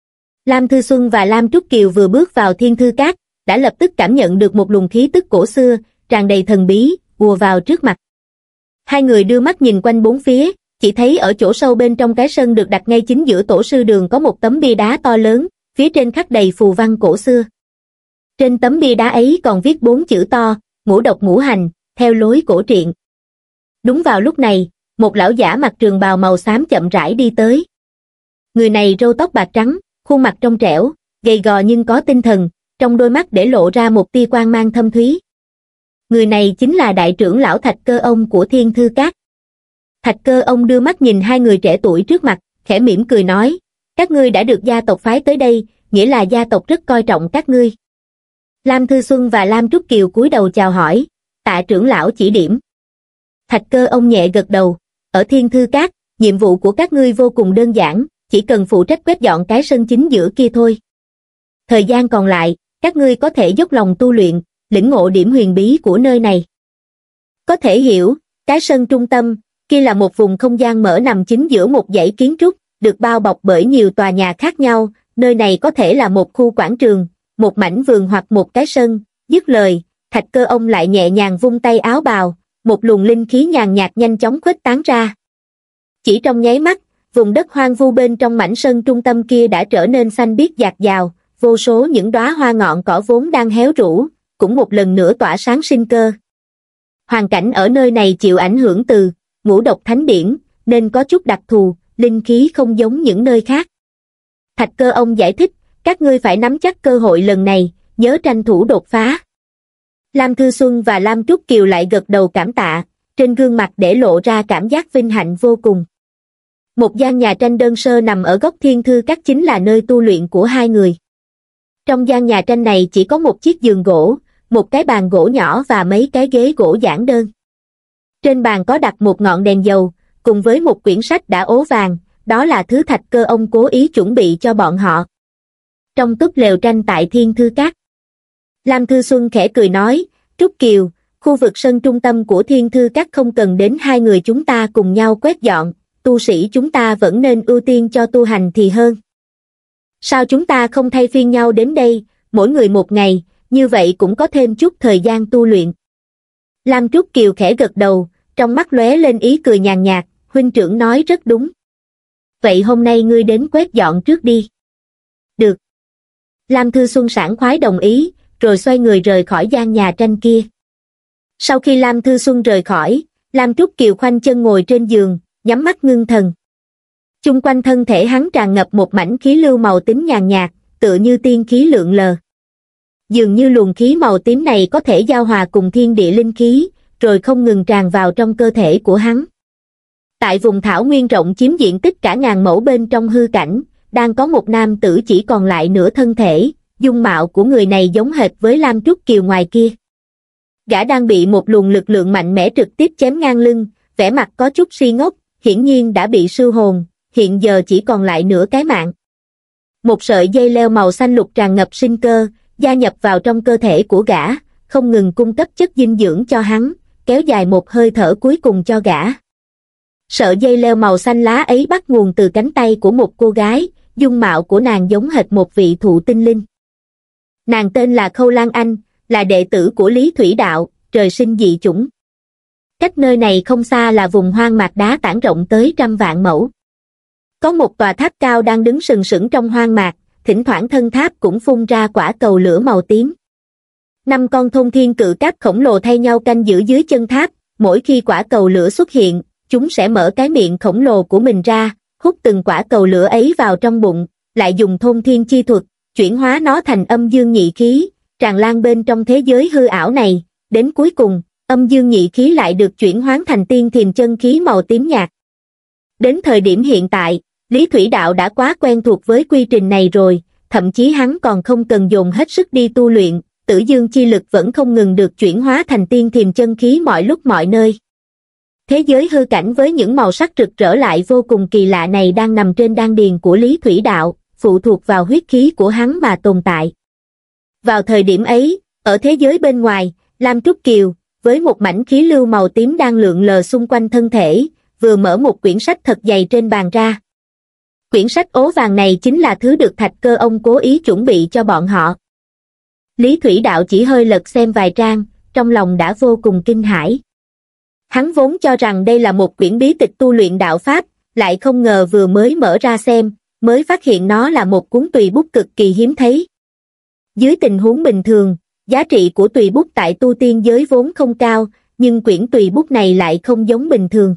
Lam Thư Xuân và Lam Trúc Kiều vừa bước vào Thiên Thư Các, đã lập tức cảm nhận được một luồng khí tức cổ xưa, tràn đầy thần bí, ùa vào trước mặt. Hai người đưa mắt nhìn quanh bốn phía, chỉ thấy ở chỗ sâu bên trong cái sân được đặt ngay chính giữa tổ sư đường có một tấm bia đá to lớn, phía trên khắc đầy phù văn cổ xưa. Trên tấm bia đá ấy còn viết bốn chữ to, ngũ độc ngũ hành, theo lối cổ truyện. Đúng vào lúc này, một lão giả mặc trường bào màu xám chậm rãi đi tới. Người này râu tóc bạc trắng, khuôn mặt trong trẻo, gầy gò nhưng có tinh thần, trong đôi mắt để lộ ra một tia quang mang thâm thúy. Người này chính là đại trưởng lão Thạch Cơ ông của Thiên Thư Các. Thạch Cơ ông đưa mắt nhìn hai người trẻ tuổi trước mặt, khẽ mỉm cười nói, các ngươi đã được gia tộc phái tới đây, nghĩa là gia tộc rất coi trọng các ngươi. Lam Thư Xuân và Lam Trúc Kiều cúi đầu chào hỏi, tạ trưởng lão chỉ điểm. Thạch Cơ ông nhẹ gật đầu, ở Thiên Thư Các, nhiệm vụ của các ngươi vô cùng đơn giản, chỉ cần phụ trách quét dọn cái sân chính giữa kia thôi. Thời gian còn lại, các ngươi có thể dốc lòng tu luyện, lĩnh ngộ điểm huyền bí của nơi này. Có thể hiểu, cái sân trung tâm, kia là một vùng không gian mở nằm chính giữa một dãy kiến trúc, được bao bọc bởi nhiều tòa nhà khác nhau, nơi này có thể là một khu quảng trường, một mảnh vườn hoặc một cái sân. Dứt lời, Thạch Cơ ông lại nhẹ nhàng vung tay áo bào, một luồng linh khí nhàn nhạt nhanh chóng khuếch tán ra. Chỉ trong nháy mắt, vùng đất hoang vu bên trong mảnh sân trung tâm kia đã trở nên xanh biếc dạt dào, vô số những đóa hoa ngọn cỏ vốn đang héo rũ, cũng một lần nữa tỏa sáng sinh cơ. Hoàn cảnh ở nơi này chịu ảnh hưởng từ Ngũ Độc Thánh Điển, nên có chút đặc thù, linh khí không giống những nơi khác. Thạch Cơ ông giải thích, các ngươi phải nắm chắc cơ hội lần này, nhớ tranh thủ đột phá. Lam Thư Xuân và Lam Trúc Kiều lại gật đầu cảm tạ, trên gương mặt để lộ ra cảm giác vinh hạnh vô cùng. Một gian nhà tranh đơn sơ nằm ở góc Thiên Thư Các chính là nơi tu luyện của hai người. Trong gian nhà tranh này chỉ có một chiếc giường gỗ, một cái bàn gỗ nhỏ và mấy cái ghế gỗ giản đơn. Trên bàn có đặt một ngọn đèn dầu, cùng với một quyển sách đã ố vàng, đó là thứ Thạch Cơ ông cố ý chuẩn bị cho bọn họ. Trong túp lều tranh tại Thiên Thư Các, Lam Thư Xuân khẽ cười nói, Trúc Kiều, khu vực sân trung tâm của Thiên Thư Các không cần đến hai người chúng ta cùng nhau quét dọn, tu sĩ chúng ta vẫn nên ưu tiên cho tu hành thì hơn. Sao chúng ta không thay phiên nhau đến đây, mỗi người một ngày, như vậy cũng có thêm chút thời gian tu luyện. Lam Trúc Kiều khẽ gật đầu, trong mắt lóe lên ý cười nhàn nhạt, huynh trưởng nói rất đúng. Vậy hôm nay ngươi đến quét dọn trước đi. Lam Thư Xuân sảng khoái đồng ý, rồi xoay người rời khỏi gian nhà tranh kia. Sau khi Lam Thư Xuân rời khỏi, Lam Trúc Kiều khoanh chân ngồi trên giường, nhắm mắt ngưng thần. Chung quanh thân thể hắn tràn ngập một mảnh khí lưu màu tím nhàn nhạt, tựa như tiên khí lượn lờ. Dường như luồng khí màu tím này có thể giao hòa cùng thiên địa linh khí, rồi không ngừng tràn vào trong cơ thể của hắn. Tại vùng thảo nguyên rộng chiếm diện tích cả ngàn mẫu bên trong hư cảnh, đang có một nam tử chỉ còn lại nửa thân thể, dung mạo của người này giống hệt với Lam Trúc Kiều ngoài kia. Gã đang bị một luồng lực lượng mạnh mẽ trực tiếp chém ngang lưng, vẻ mặt có chút si ngốc, hiển nhiên đã bị sư hồn, hiện giờ chỉ còn lại nửa cái mạng. Một sợi dây leo màu xanh lục tràn ngập sinh cơ, gia nhập vào trong cơ thể của gã, không ngừng cung cấp chất dinh dưỡng cho hắn, kéo dài một hơi thở cuối cùng cho gã. Sợi dây leo màu xanh lá ấy bắt nguồn từ cánh tay của một cô gái, dung mạo của nàng giống hệt một vị thụ tinh linh. Nàng tên là Khâu Lan Anh, là đệ tử của Lý Thủy Đạo, trời sinh dị chủng. Cách nơi này không xa là vùng hoang mạc đá tảng rộng tới trăm vạn mẫu. Có một tòa tháp cao đang đứng sừng sững trong hoang mạc, thỉnh thoảng thân tháp cũng phun ra quả cầu lửa màu tím. Năm con thôn thiên cự cáp khổng lồ thay nhau canh giữ dưới chân tháp, mỗi khi quả cầu lửa xuất hiện, chúng sẽ mở cái miệng khổng lồ của mình ra, hút từng quả cầu lửa ấy vào trong bụng, lại dùng thôn thiên chi thuật, chuyển hóa nó thành âm dương nhị khí, tràn lan bên trong thế giới hư ảo này, đến cuối cùng, âm dương nhị khí lại được chuyển hóa thành tiên thiềm chân khí màu tím nhạt. Đến thời điểm hiện tại, Lý Thủy Đạo đã quá quen thuộc với quy trình này rồi, thậm chí hắn còn không cần dồn hết sức đi tu luyện, tử dương chi lực vẫn không ngừng được chuyển hóa thành tiên thiềm chân khí mọi lúc mọi nơi. Thế giới hư cảnh với những màu sắc rực rỡ lại vô cùng kỳ lạ này đang nằm trên đan điền của Lý Thủy Đạo, phụ thuộc vào huyết khí của hắn mà tồn tại. Vào thời điểm ấy, ở thế giới bên ngoài, Lam Trúc Kiều, với một mảnh khí lưu màu tím đang lượn lờ xung quanh thân thể, vừa mở một quyển sách thật dày trên bàn ra. Quyển sách ố vàng này chính là thứ được Thạch Cơ ông cố ý chuẩn bị cho bọn họ. Lý Thủy Đạo chỉ hơi lật xem vài trang, trong lòng đã vô cùng kinh hãi. Hắn vốn cho rằng đây là một quyển bí tịch tu luyện đạo pháp, lại không ngờ vừa mới mở ra xem, mới phát hiện nó là một cuốn tùy bút cực kỳ hiếm thấy. Dưới tình huống bình thường, giá trị của tùy bút tại tu tiên giới vốn không cao, nhưng quyển tùy bút này lại không giống bình thường.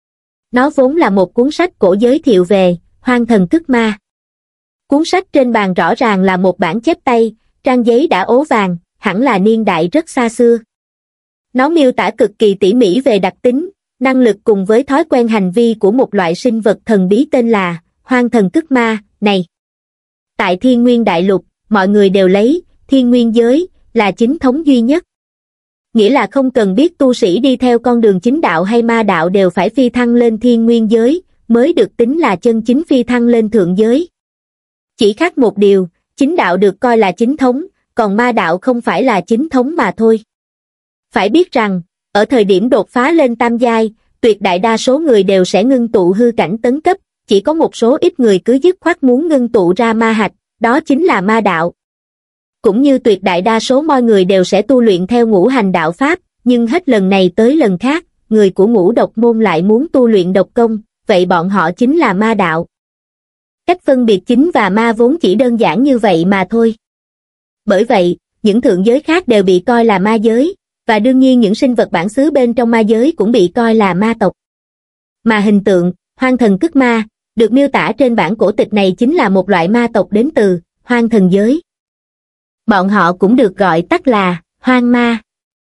Nó vốn là một cuốn sách cổ giới thiệu về Hoang Thần Cức Ma. Cuốn sách trên bàn rõ ràng là một bản chép tay, trang giấy đã ố vàng, hẳn là niên đại rất xa xưa. Nó miêu tả cực kỳ tỉ mỉ về đặc tính, năng lực cùng với thói quen hành vi của một loại sinh vật thần bí tên là Hoang Thần Cức Ma này. Tại Thiên Nguyên Đại Lục, mọi người đều lấy Thiên Nguyên giới là chính thống duy nhất. Nghĩa là không cần biết tu sĩ đi theo con đường chính đạo hay ma đạo đều phải phi thăng lên Thiên Nguyên giới, mới được tính là chân chính phi thăng lên thượng giới. Chỉ khác một điều, chính đạo được coi là chính thống, còn ma đạo không phải là chính thống mà thôi. Phải biết rằng, ở thời điểm đột phá lên tam giai, tuyệt đại đa số người đều sẽ ngưng tụ hư cảnh tấn cấp, chỉ có một số ít người cứ dứt khoát muốn ngưng tụ ra ma hạch, đó chính là ma đạo. Cũng như tuyệt đại đa số mọi người đều sẽ tu luyện theo ngũ hành đạo pháp, nhưng hết lần này tới lần khác, người của ngũ độc môn lại muốn tu luyện độc công, vậy bọn họ chính là ma đạo. Cách phân biệt chính và ma vốn chỉ đơn giản như vậy mà thôi. Bởi vậy, những thượng giới khác đều bị coi là ma giới, và đương nhiên những sinh vật bản xứ bên trong ma giới cũng bị coi là ma tộc. Mà hình tượng, Hoang Thần Cức Ma, được miêu tả trên bản cổ tịch này chính là một loại ma tộc đến từ Hoang Thần giới. Bọn họ cũng được gọi tắt là Hoang Ma.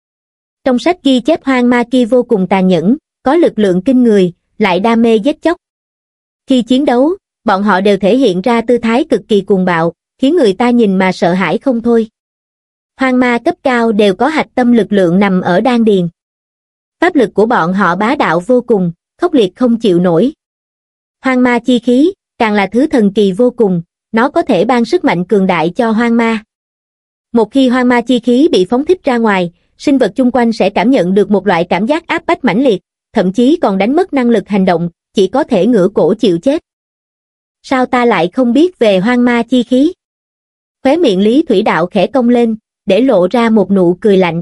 Trong sách ghi chép Hoang Ma kia vô cùng tàn nhẫn, có lực lượng kinh người, lại đam mê giết chóc. Khi chiến đấu, bọn họ đều thể hiện ra tư thái cực kỳ cuồng bạo, khiến người ta nhìn mà sợ hãi không thôi. Hoang ma cấp cao đều có hạch tâm lực lượng nằm ở đan điền. Pháp lực của bọn họ bá đạo vô cùng, khốc liệt không chịu nổi. Hoang ma chi khí, càng là thứ thần kỳ vô cùng, nó có thể ban sức mạnh cường đại cho hoang ma. Một khi hoang ma chi khí bị phóng thích ra ngoài, sinh vật chung quanh sẽ cảm nhận được một loại cảm giác áp bách mãnh liệt, thậm chí còn đánh mất năng lực hành động, chỉ có thể ngửa cổ chịu chết. Sao ta lại không biết về hoang ma chi khí? Khóe miệng Lý Thủy Đạo khẽ cong lên, để lộ ra một nụ cười lạnh.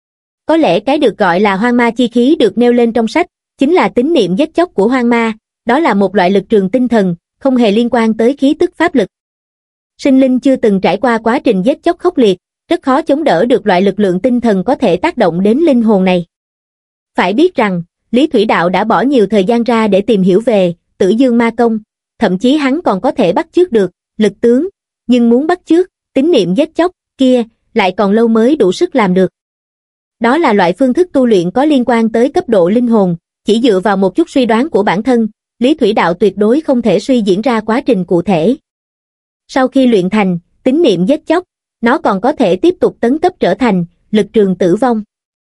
Có lẽ cái được gọi là hoang ma chi khí được nêu lên trong sách, chính là tín niệm giết chóc của hoang ma, đó là một loại lực trường tinh thần, không hề liên quan tới khí tức pháp lực. Sinh linh chưa từng trải qua quá trình giết chóc khốc liệt, rất khó chống đỡ được loại lực lượng tinh thần có thể tác động đến linh hồn này. Phải biết rằng, Lý Thủy Đạo đã bỏ nhiều thời gian ra để tìm hiểu về Tử Dương Ma Công, thậm chí hắn còn có thể bắt chước được lực tướng, nhưng muốn bắt chước tín niệm giết chóc kia, lại còn lâu mới đủ sức làm được. Đó là loại phương thức tu luyện có liên quan tới cấp độ linh hồn, chỉ dựa vào một chút suy đoán của bản thân, Lý Thủy Đạo tuyệt đối không thể suy diễn ra quá trình cụ thể. Sau khi luyện thành tín niệm giết chóc, nó còn có thể tiếp tục tấn cấp trở thành lực trường tử vong.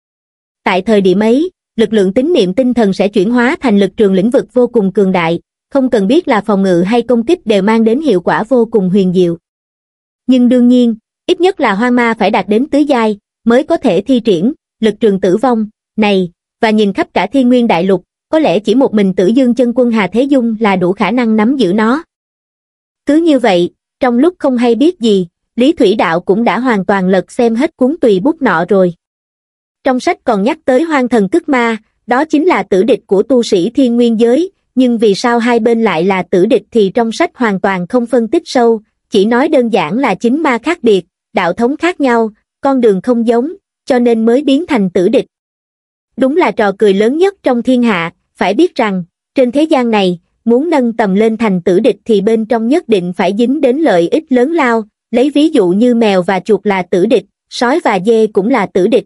Tại thời điểm ấy, lực lượng tín niệm tinh thần sẽ chuyển hóa thành lực trường lĩnh vực vô cùng cường đại, không cần biết là phòng ngự hay công kích đều mang đến hiệu quả vô cùng huyền diệu. Nhưng đương nhiên, ít nhất là hoang ma phải đạt đến tứ giai, mới có thể thi triển lực trường tử vong này, và nhìn khắp cả Thiên Nguyên Đại Lục, có lẽ chỉ một mình Tử Dương chân quân Hà Thế Dung là đủ khả năng nắm giữ nó. Cứ như vậy, trong lúc không hay biết gì, Lý Thủy Đạo cũng đã hoàn toàn lật xem hết cuốn tùy bút nọ rồi. Trong sách còn nhắc tới hoang thần cức ma, đó chính là tử địch của tu sĩ thiên nguyên giới, nhưng vì sao hai bên lại là tử địch thì trong sách hoàn toàn không phân tích sâu, chỉ nói đơn giản là chính ma khác biệt, đạo thống khác nhau, con đường không giống, cho nên mới biến thành tử địch. Đúng là trò cười lớn nhất trong thiên hạ, phải biết rằng, trên thế gian này, muốn nâng tầm lên thành tử địch thì bên trong nhất định phải dính đến lợi ích lớn lao, lấy ví dụ như mèo và chuột là tử địch, sói và dê cũng là tử địch.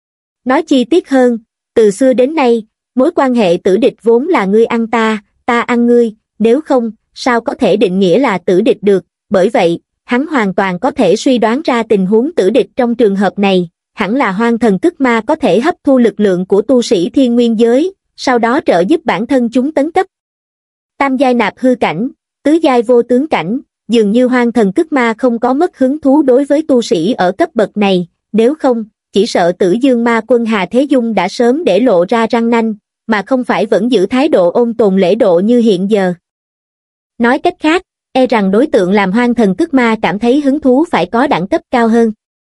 Nói chi tiết hơn, từ xưa đến nay, mối quan hệ tử địch vốn là ngươi ăn ta, ta ăn ngươi, nếu không, sao có thể định nghĩa là tử địch được, bởi vậy, hắn hoàn toàn có thể suy đoán ra tình huống tử địch trong trường hợp này, hẳn là hoang thần cức ma có thể hấp thu lực lượng của tu sĩ thiên nguyên giới, sau đó trợ giúp bản thân chúng tấn cấp. Tam giai nạp hư cảnh, tứ giai vô tướng cảnh, dường như hoang thần cức ma không có mất hứng thú đối với tu sĩ ở cấp bậc này, nếu không, chỉ sợ Tử Dương ma quân Hà Thế Dung đã sớm để lộ ra răng nanh, mà không phải vẫn giữ thái độ ôn tồn lễ độ như hiện giờ. Nói cách khác, e rằng đối tượng làm hoang thần cức ma cảm thấy hứng thú phải có đẳng cấp cao hơn.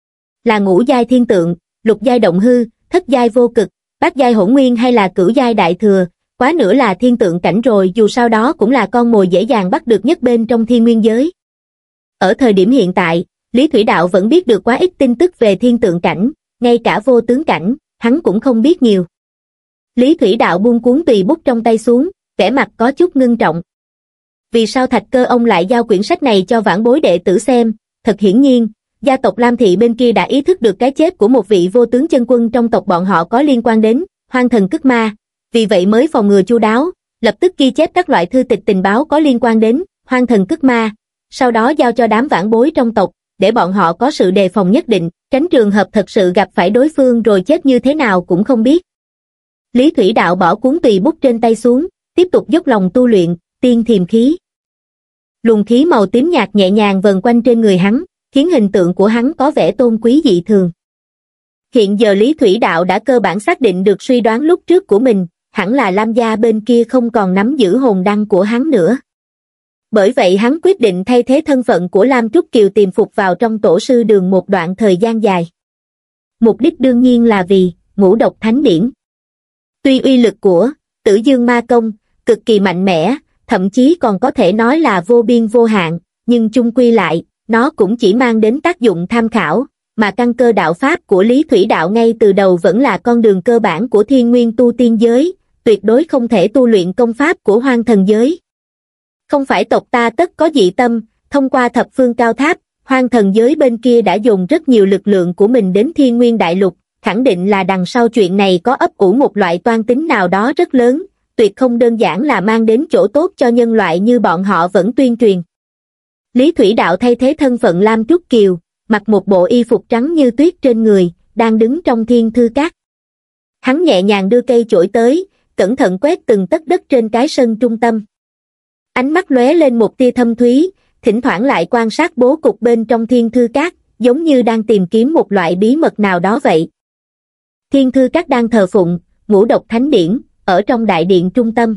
Là ngũ giai thiên tượng, lục giai động hư, thất giai vô cực, bát giai hỗn nguyên hay là cửu giai đại thừa, quá nữa là thiên tượng cảnh rồi, dù sao đó cũng là con mồi dễ dàng bắt được nhất bên trong thiên nguyên giới. Ở thời điểm hiện tại, Lý Thủy Đạo vẫn biết được quá ít tin tức về thiên tượng cảnh, ngay cả vô tướng cảnh, hắn cũng không biết nhiều. Lý Thủy Đạo buông cuốn tùy bút trong tay xuống, vẻ mặt có chút ngưng trọng. Vì sao Thạch Cơ ông lại giao quyển sách này cho vãn bối đệ tử xem? Thật hiển nhiên, gia tộc Lam Thị bên kia đã ý thức được cái chết của một vị vô tướng chân quân trong tộc bọn họ có liên quan đến hoang thần cức ma, vì vậy mới phòng ngừa chu đáo, lập tức ghi chép các loại thư tịch tình báo có liên quan đến hoang thần cức ma, sau đó giao cho đám vãn bối trong tộc, để bọn họ có sự đề phòng nhất định, tránh trường hợp thật sự gặp phải đối phương rồi chết như thế nào cũng không biết. Lý Thủy Đạo bỏ cuốn tùy bút trên tay xuống, tiếp tục dốc lòng tu luyện, tiên thiềm khí. Luồng khí màu tím nhạt nhẹ nhàng vần quanh trên người hắn, khiến hình tượng của hắn có vẻ tôn quý dị thường. Hiện giờ Lý Thủy Đạo đã cơ bản xác định được suy đoán lúc trước của mình, hẳn là Lam gia bên kia không còn nắm giữ hồn đăng của hắn nữa. Bởi vậy hắn quyết định thay thế thân phận của Lam Trúc Kiều tiềm phục vào trong tổ sư đường một đoạn thời gian dài. Mục đích đương nhiên là vì ngũ độc thánh điển. Tuy uy lực của Tử Dương ma công cực kỳ mạnh mẽ, thậm chí còn có thể nói là vô biên vô hạn, nhưng chung quy lại, nó cũng chỉ mang đến tác dụng tham khảo, mà căn cơ đạo pháp của Lý Thủy Đạo ngay từ đầu vẫn là con đường cơ bản của thiên nguyên tu tiên giới, tuyệt đối không thể tu luyện công pháp của hoang thần giới. Không phải tộc ta tất có dị tâm, thông qua thập phương cao tháp, hoang thần giới bên kia đã dùng rất nhiều lực lượng của mình đến thiên nguyên đại lục, khẳng định là đằng sau chuyện này có ấp ủ một loại toan tính nào đó rất lớn, tuyệt không đơn giản là mang đến chỗ tốt cho nhân loại như bọn họ vẫn tuyên truyền. Lý Thủy Đạo thay thế thân phận Lam Trúc Kiều, mặc một bộ y phục trắng như tuyết trên người, đang đứng trong thiên thư các. Hắn nhẹ nhàng đưa cây chổi tới, cẩn thận quét từng tấc đất trên cái sân trung tâm. Ánh mắt lóe lên một tia thâm thúy, thỉnh thoảng lại quan sát bố cục bên trong thiên thư các, giống như đang tìm kiếm một loại bí mật nào đó vậy. Thiên thư các đang thờ phụng ngũ độc thánh điển, ở trong đại điện trung tâm.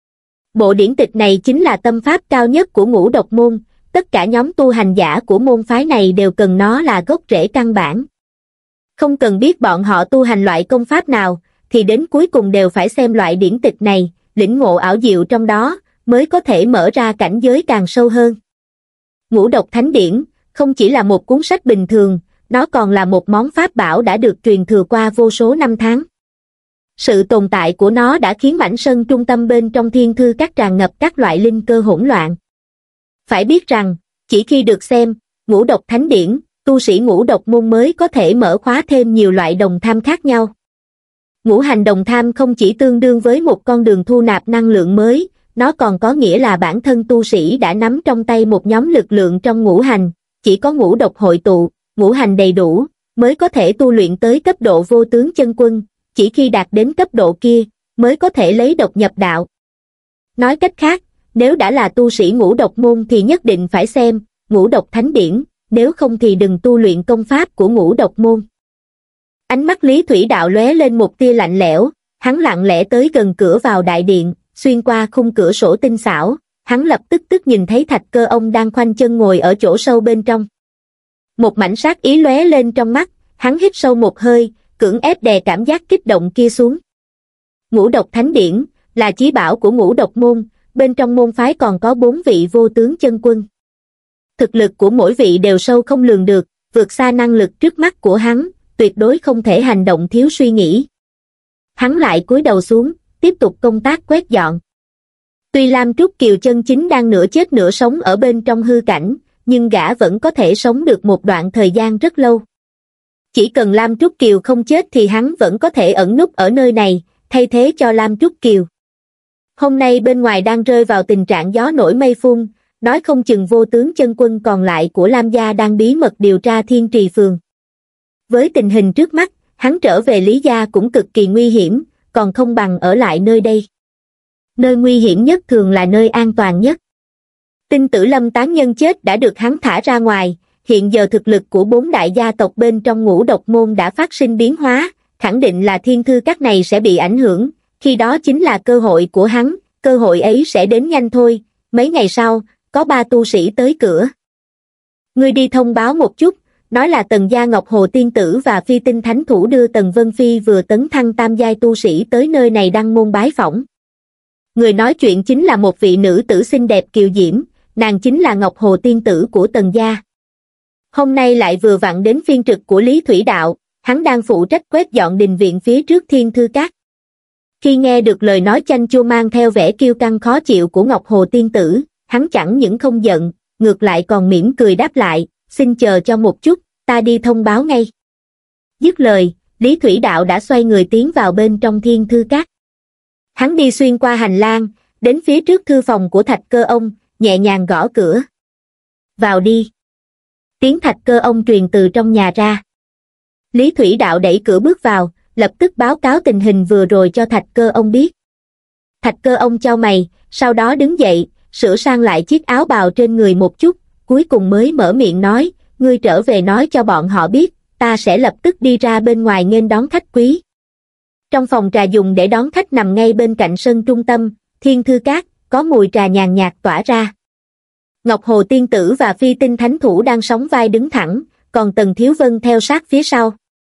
Bộ điển tịch này chính là tâm pháp cao nhất của ngũ độc môn, tất cả nhóm tu hành giả của môn phái này đều cần nó là gốc rễ căn bản. Không cần biết bọn họ tu hành loại công pháp nào, thì đến cuối cùng đều phải xem loại điển tịch này, lĩnh ngộ ảo diệu trong đó, mới có thể mở ra cảnh giới càng sâu hơn. Ngũ độc thánh điển không chỉ là một cuốn sách bình thường, nó còn là một món pháp bảo đã được truyền thừa qua vô số năm tháng. Sự tồn tại của nó đã khiến mảnh sân trung tâm bên trong thiên thư các tràn ngập các loại linh cơ hỗn loạn. Phải biết rằng, chỉ khi được xem ngũ độc thánh điển, tu sĩ ngũ độc môn mới có thể mở khóa thêm nhiều loại đồng tham khác nhau. Ngũ hành đồng tham không chỉ tương đương với một con đường thu nạp năng lượng mới, nó còn có nghĩa là bản thân tu sĩ đã nắm trong tay một nhóm lực lượng trong ngũ hành, chỉ có ngũ độc hội tụ, ngũ hành đầy đủ, mới có thể tu luyện tới cấp độ vô tướng chân quân, chỉ khi đạt đến cấp độ kia, mới có thể lấy độc nhập đạo. Nói cách khác, nếu đã là tu sĩ ngũ độc môn thì nhất định phải xem ngũ độc thánh điển, nếu không thì đừng tu luyện công pháp của ngũ độc môn. Ánh mắt Lý Thủy Đạo lóe lên một tia lạnh lẽo, hắn lặng lẽ tới gần cửa vào đại điện, xuyên qua khung cửa sổ tinh xảo, hắn lập tức tức nhìn thấy Thạch Cơ Ông đang khoanh chân ngồi ở chỗ sâu bên trong. Một mảnh sát ý lóe lên trong mắt, hắn hít sâu một hơi, cưỡng ép đè cảm giác kích động kia xuống. Ngũ độc thánh điển là chí bảo của ngũ độc môn, bên trong môn phái còn có bốn vị vô tướng chân quân. Thực lực của mỗi vị đều sâu không lường được, vượt xa năng lực trước mắt của hắn, tuyệt đối không thể hành động thiếu suy nghĩ. Hắn lại cúi đầu xuống, tiếp tục công tác quét dọn. Tuy Lam Trúc Kiều chân chính đang nửa chết nửa sống ở bên trong hư cảnh, nhưng gã vẫn có thể sống được một đoạn thời gian rất lâu. Chỉ cần Lam Trúc Kiều không chết thì hắn vẫn có thể ẩn núp ở nơi này, thay thế cho Lam Trúc Kiều. Hôm nay bên ngoài đang rơi vào tình trạng gió nổi mây phun, nói không chừng vô tướng chân quân còn lại của Lam gia đang bí mật điều tra Thiên Trì Phường. Với tình hình trước mắt, hắn trở về Lý gia cũng cực kỳ nguy hiểm, còn không bằng ở lại nơi đây. Nơi nguy hiểm nhất thường là nơi an toàn nhất. Tin Tử Lâm tán nhân chết đã được hắn thả ra ngoài, hiện giờ thực lực của bốn đại gia tộc bên trong ngũ độc môn đã phát sinh biến hóa, khẳng định là thiên thư các này sẽ bị ảnh hưởng, khi đó chính là cơ hội của hắn, cơ hội ấy sẽ đến nhanh thôi. Mấy ngày sau, có ba tu sĩ tới cửa. Ngươi đi thông báo một chút, nói là Tần gia Ngọc Hồ Tiên Tử và Phi Tinh Thánh Thủ đưa Tần Vân Phi vừa tấn thăng tam giai tu sĩ tới nơi này đăng môn bái phỏng. Người nói chuyện chính là một vị nữ tử xinh đẹp kiều diễm, nàng chính là Ngọc Hồ Tiên Tử của Tần gia. Hôm nay lại vừa vặn đến phiên trực của Lý Thủy Đạo, hắn đang phụ trách quét dọn đình viện phía trước Thiên Thư Các. Khi nghe được lời nói chanh chua mang theo vẻ kiêu căng khó chịu của Ngọc Hồ Tiên Tử, hắn chẳng những không giận, ngược lại còn mỉm cười đáp lại, xin chờ cho một chút, ta đi thông báo ngay. Dứt lời, Lý Thủy Đạo đã xoay người tiến vào bên trong Thiên Thư Các. Hắn đi xuyên qua hành lang, đến phía trước thư phòng của Thạch Cơ Ông, nhẹ nhàng gõ cửa. Vào đi. Tiếng Thạch Cơ Ông truyền từ trong nhà ra. Lý Thủy Đạo đẩy cửa bước vào, lập tức báo cáo tình hình vừa rồi cho Thạch Cơ Ông biết. Thạch Cơ Ông chau mày, sau đó đứng dậy, sửa sang lại chiếc áo bào trên người một chút, cuối cùng mới mở miệng nói, ngươi trở về nói cho bọn họ biết, ta sẽ lập tức đi ra bên ngoài nghênh đón khách quý. Trong phòng trà dùng để đón khách nằm ngay bên cạnh sân trung tâm, Thiên Thư Các, có mùi trà nhàn nhạt tỏa ra. Ngọc Hồ Tiên Tử và Phi Tinh Thánh Thủ đang sóng vai đứng thẳng, còn Tần Thiếu Vân theo sát phía sau.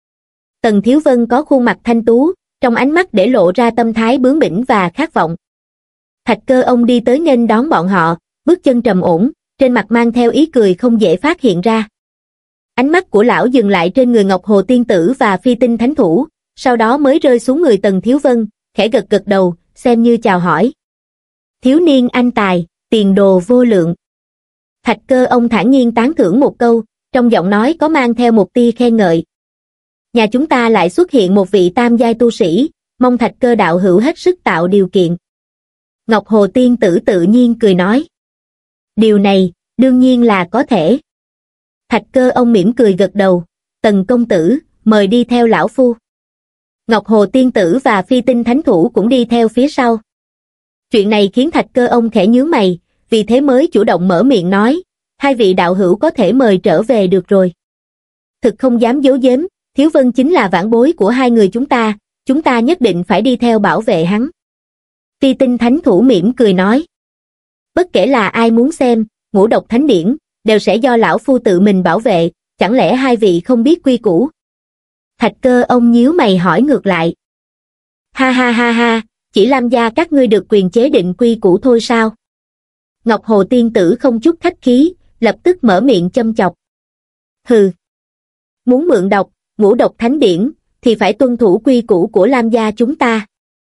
Tần Thiếu Vân có khuôn mặt thanh tú, trong ánh mắt để lộ ra tâm thái bướng bỉnh và khát vọng. Thạch Cơ Ông đi tới nghênh đón bọn họ, bước chân trầm ổn, trên mặt mang theo ý cười không dễ phát hiện ra. Ánh mắt của lão dừng lại trên người Ngọc Hồ Tiên Tử và Phi Tinh Thánh Thủ, sau đó mới rơi xuống người Tần Thiếu Vân, khẽ gật gật đầu, xem như chào hỏi. Thiếu niên anh tài, tiền đồ vô lượng. Thạch Cơ Ông thản nhiên tán thưởng một câu, trong giọng nói có mang theo một tia khen ngợi. Nhà chúng ta lại xuất hiện một vị tam giai tu sĩ, mong Thạch Cơ đạo hữu hết sức tạo điều kiện. Ngọc Hồ Tiên Tử tự nhiên cười nói. Điều này, đương nhiên là có thể. Thạch Cơ Ông mỉm cười gật đầu, Tần công tử, mời đi theo lão phu. Ngọc Hồ Tiên Tử và Phi Tinh Thánh Thủ cũng đi theo phía sau. Chuyện này khiến Thạch Cơ Ông khẽ nhướng mày, vì thế mới chủ động mở miệng nói, hai vị đạo hữu có thể mời trở về được rồi. Thực không dám giấu giếm, Thiếu Vân chính là vãn bối của hai người chúng ta, chúng ta nhất định phải đi theo bảo vệ hắn. Phi Tinh Thánh Thủ mỉm cười nói. Bất kể là ai muốn xem, ngũ độc thánh điển, đều sẽ do lão phu tự mình bảo vệ, chẳng lẽ hai vị không biết quy củ? Thạch Cơ Ông nhíu mày hỏi ngược lại. Ha ha ha ha, chỉ Lam gia các ngươi được quyền chế định quy củ thôi sao? Ngọc Hồ Tiên Tử không chút khách khí, lập tức mở miệng châm chọc. Hừ. Muốn mượn độc, ngũ độc thánh điển, thì phải tuân thủ quy củ của Lam gia chúng ta.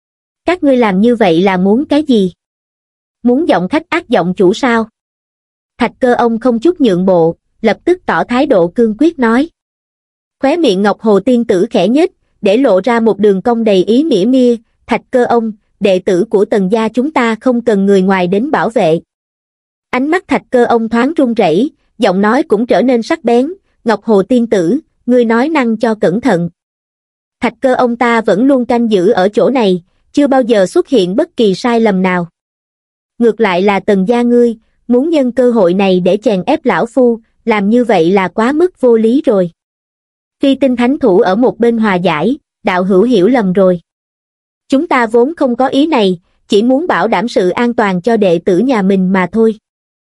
Các ngươi làm như vậy là muốn cái gì? Muốn giọng khách ác giọng chủ sao? Thạch Cơ Ông không chút nhượng bộ, lập tức tỏ thái độ cương quyết nói. Khóe miệng Ngọc Hồ tiên tử khẽ nhếch, để lộ ra một đường cong đầy ý mỉa mia. Thạch Cơ Ông, đệ tử của Tần gia chúng ta không cần người ngoài đến bảo vệ. Ánh mắt Thạch Cơ Ông thoáng run rẩy, giọng nói cũng trở nên sắc bén. Ngọc Hồ tiên tử, ngươi nói năng cho cẩn thận. Thạch Cơ Ông ta vẫn luôn canh giữ ở chỗ này, chưa bao giờ xuất hiện bất kỳ sai lầm nào. Ngược lại là Tần gia ngươi, muốn nhân cơ hội này để chèn ép lão phu, làm như vậy là quá mức vô lý rồi. Phi Tinh thánh thủ ở một bên hòa giải, đạo hữu hiểu lầm rồi. Chúng ta vốn không có ý này, chỉ muốn bảo đảm sự an toàn cho đệ tử nhà mình mà thôi.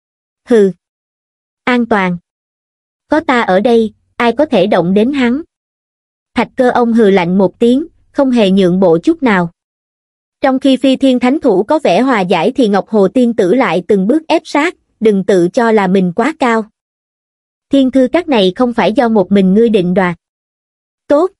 Hừ. An toàn. Có ta ở đây, ai có thể động đến hắn. Thạch Cơ Ông hừ lạnh một tiếng, không hề nhượng bộ chút nào. Trong khi Phi Thiên thánh thủ có vẻ hòa giải thì Ngọc Hồ tiên tử lại từng bước ép sát, đừng tự cho là mình quá cao. Thiên thư các này không phải do một mình ngươi định đoạt. Tốt.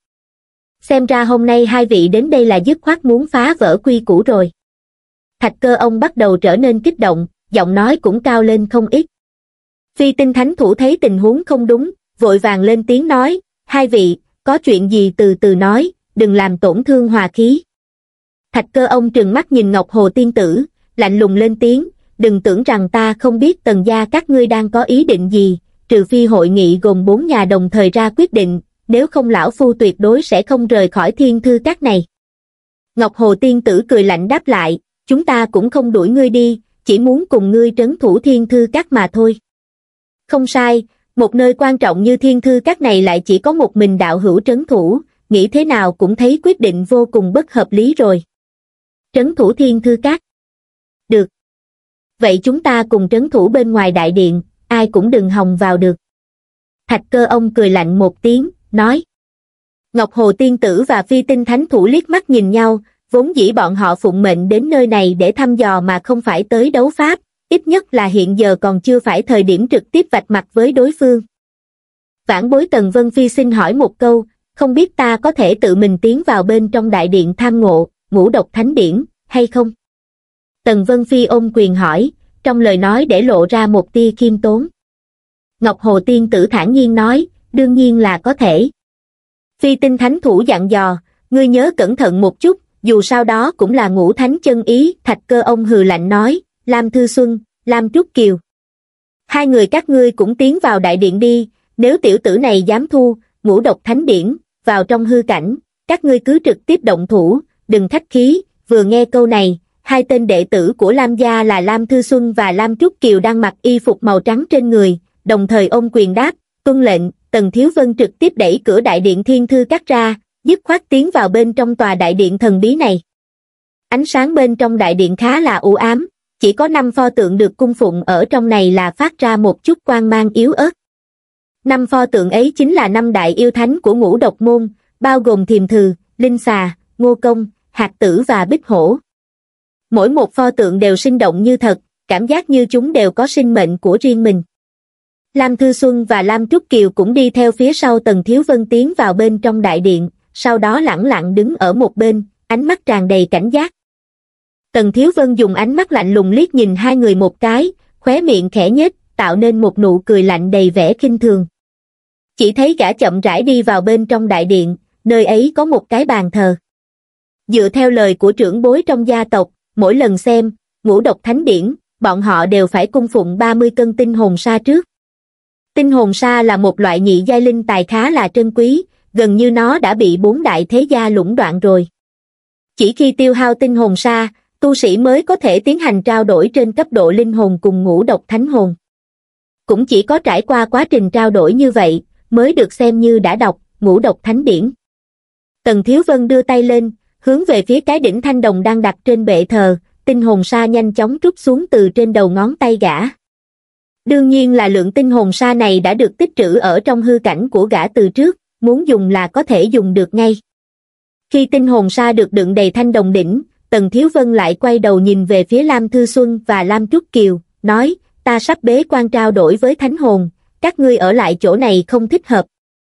Xem ra hôm nay hai vị đến đây là dứt khoát muốn phá vỡ quy củ rồi. Thạch Cơ Ông bắt đầu trở nên kích động, giọng nói cũng cao lên không ít. Phi Tinh thánh thủ thấy tình huống không đúng, vội vàng lên tiếng nói, hai vị, có chuyện gì từ từ nói, đừng làm tổn thương hòa khí. Thạch Cơ Ông trừng mắt nhìn Ngọc Hồ tiên tử, lạnh lùng lên tiếng, đừng tưởng rằng ta không biết Tần gia các ngươi đang có ý định gì, trừ phi hội nghị gồm bốn nhà đồng thời ra quyết định, nếu không lão phu tuyệt đối sẽ không rời khỏi thiên thư các này. Ngọc Hồ tiên tử cười lạnh đáp lại, chúng ta cũng không đuổi ngươi đi, chỉ muốn cùng ngươi trấn thủ thiên thư các mà thôi. Không sai, một nơi quan trọng như thiên thư các này lại chỉ có một mình đạo hữu trấn thủ, nghĩ thế nào cũng thấy quyết định vô cùng bất hợp lý rồi. Trấn thủ thiên thư các. Được. Vậy chúng ta cùng trấn thủ bên ngoài đại điện, ai cũng đừng hòng vào được. Thạch Cơ Ông cười lạnh một tiếng, nói. Ngọc Hồ tiên tử và Phi Tinh thánh thủ liếc mắt nhìn nhau, vốn dĩ bọn họ phụng mệnh đến nơi này để thăm dò mà không phải tới đấu pháp, ít nhất là hiện giờ còn chưa phải thời điểm trực tiếp vạch mặt với đối phương. Vãn bối Tần Vân Phi xin hỏi một câu, không biết ta có thể tự mình tiến vào bên trong đại điện tham ngộ, ngũ độc thánh điển, hay không? Tần Vân Phi ôm quyền hỏi, trong lời nói để lộ ra một tia khiêm tốn. Ngọc Hồ tiên tử thản nhiên nói, đương nhiên là có thể. Phi Tinh thánh thủ dặn dò, ngươi nhớ cẩn thận một chút, dù sao đó cũng là ngũ thánh chân ý. Thạch Cơ Ông hừ lạnh nói, Lam Thư Xuân, Lam Trúc Kiều. Hai người các ngươi cũng tiến vào đại điện đi, nếu tiểu tử này dám thu, ngũ độc thánh điển, vào trong hư cảnh, các ngươi cứ trực tiếp động thủ, đừng khách khí. Vừa nghe câu này, hai tên đệ tử của Lam gia là Lam Thư Xuân và Lam Trúc Kiều đang mặc y phục màu trắng trên người, đồng thời ôm quyền đáp, tuân lệnh. Tần Thiếu Vân trực tiếp đẩy cửa đại điện thiên thư các ra, dứt khoát tiến vào bên trong tòa đại điện thần bí này. Ánh sáng bên trong đại điện khá là u ám, chỉ có năm pho tượng được cung phụng ở trong này là phát ra một chút quang mang yếu ớt. Năm pho tượng ấy chính là năm đại yêu thánh của ngũ độc môn, bao gồm Thiềm Thừ, Linh Xà, Ngô Công, Hạt Tử và Bích Hổ. Mỗi một pho tượng đều sinh động như thật, cảm giác như chúng đều có sinh mệnh của riêng mình. Lam Thư Xuân và Lam Trúc Kiều cũng đi theo phía sau Tần Thiếu Vân tiến vào bên trong đại điện, sau đó lẳng lặng đứng ở một bên, ánh mắt tràn đầy cảnh giác. Tần Thiếu Vân dùng ánh mắt lạnh lùng liếc nhìn hai người một cái, khóe miệng khẽ nhếch, tạo nên một nụ cười lạnh đầy vẻ khinh thường. Chỉ thấy gã chậm rãi đi vào bên trong đại điện, nơi ấy có một cái bàn thờ. Dựa theo lời của trưởng bối trong gia tộc, mỗi lần xem ngũ độc thánh điển, bọn họ đều phải cung phụng ba mươi cân tinh hồn sa trước. Tinh hồn sa là một loại nhị giai linh tài khá là trân quý, gần như nó đã bị bốn đại thế gia lũng đoạn rồi. Chỉ khi tiêu hao tinh hồn sa, tu sĩ mới có thể tiến hành trao đổi trên cấp độ linh hồn cùng ngũ độc thánh hồn. Cũng chỉ có trải qua quá trình trao đổi như vậy, mới được xem như đã đọc ngũ độc thánh điển. Tần Thiếu Vân đưa tay lên, hướng về phía cái đỉnh thanh đồng đang đặt trên bệ thờ, tinh hồn sa nhanh chóng trút xuống từ trên đầu ngón tay gã. Đương nhiên là lượng tinh hồn sa này đã được tích trữ ở trong hư cảnh của gã từ trước, muốn dùng là có thể dùng được ngay. Khi tinh hồn sa được đựng đầy thanh đồng đỉnh, Tần Thiếu Vân lại quay đầu nhìn về phía Lam Thư Xuân và Lam Trúc Kiều, nói, ta sắp bế quan trao đổi với thánh hồn, các ngươi ở lại chỗ này không thích hợp.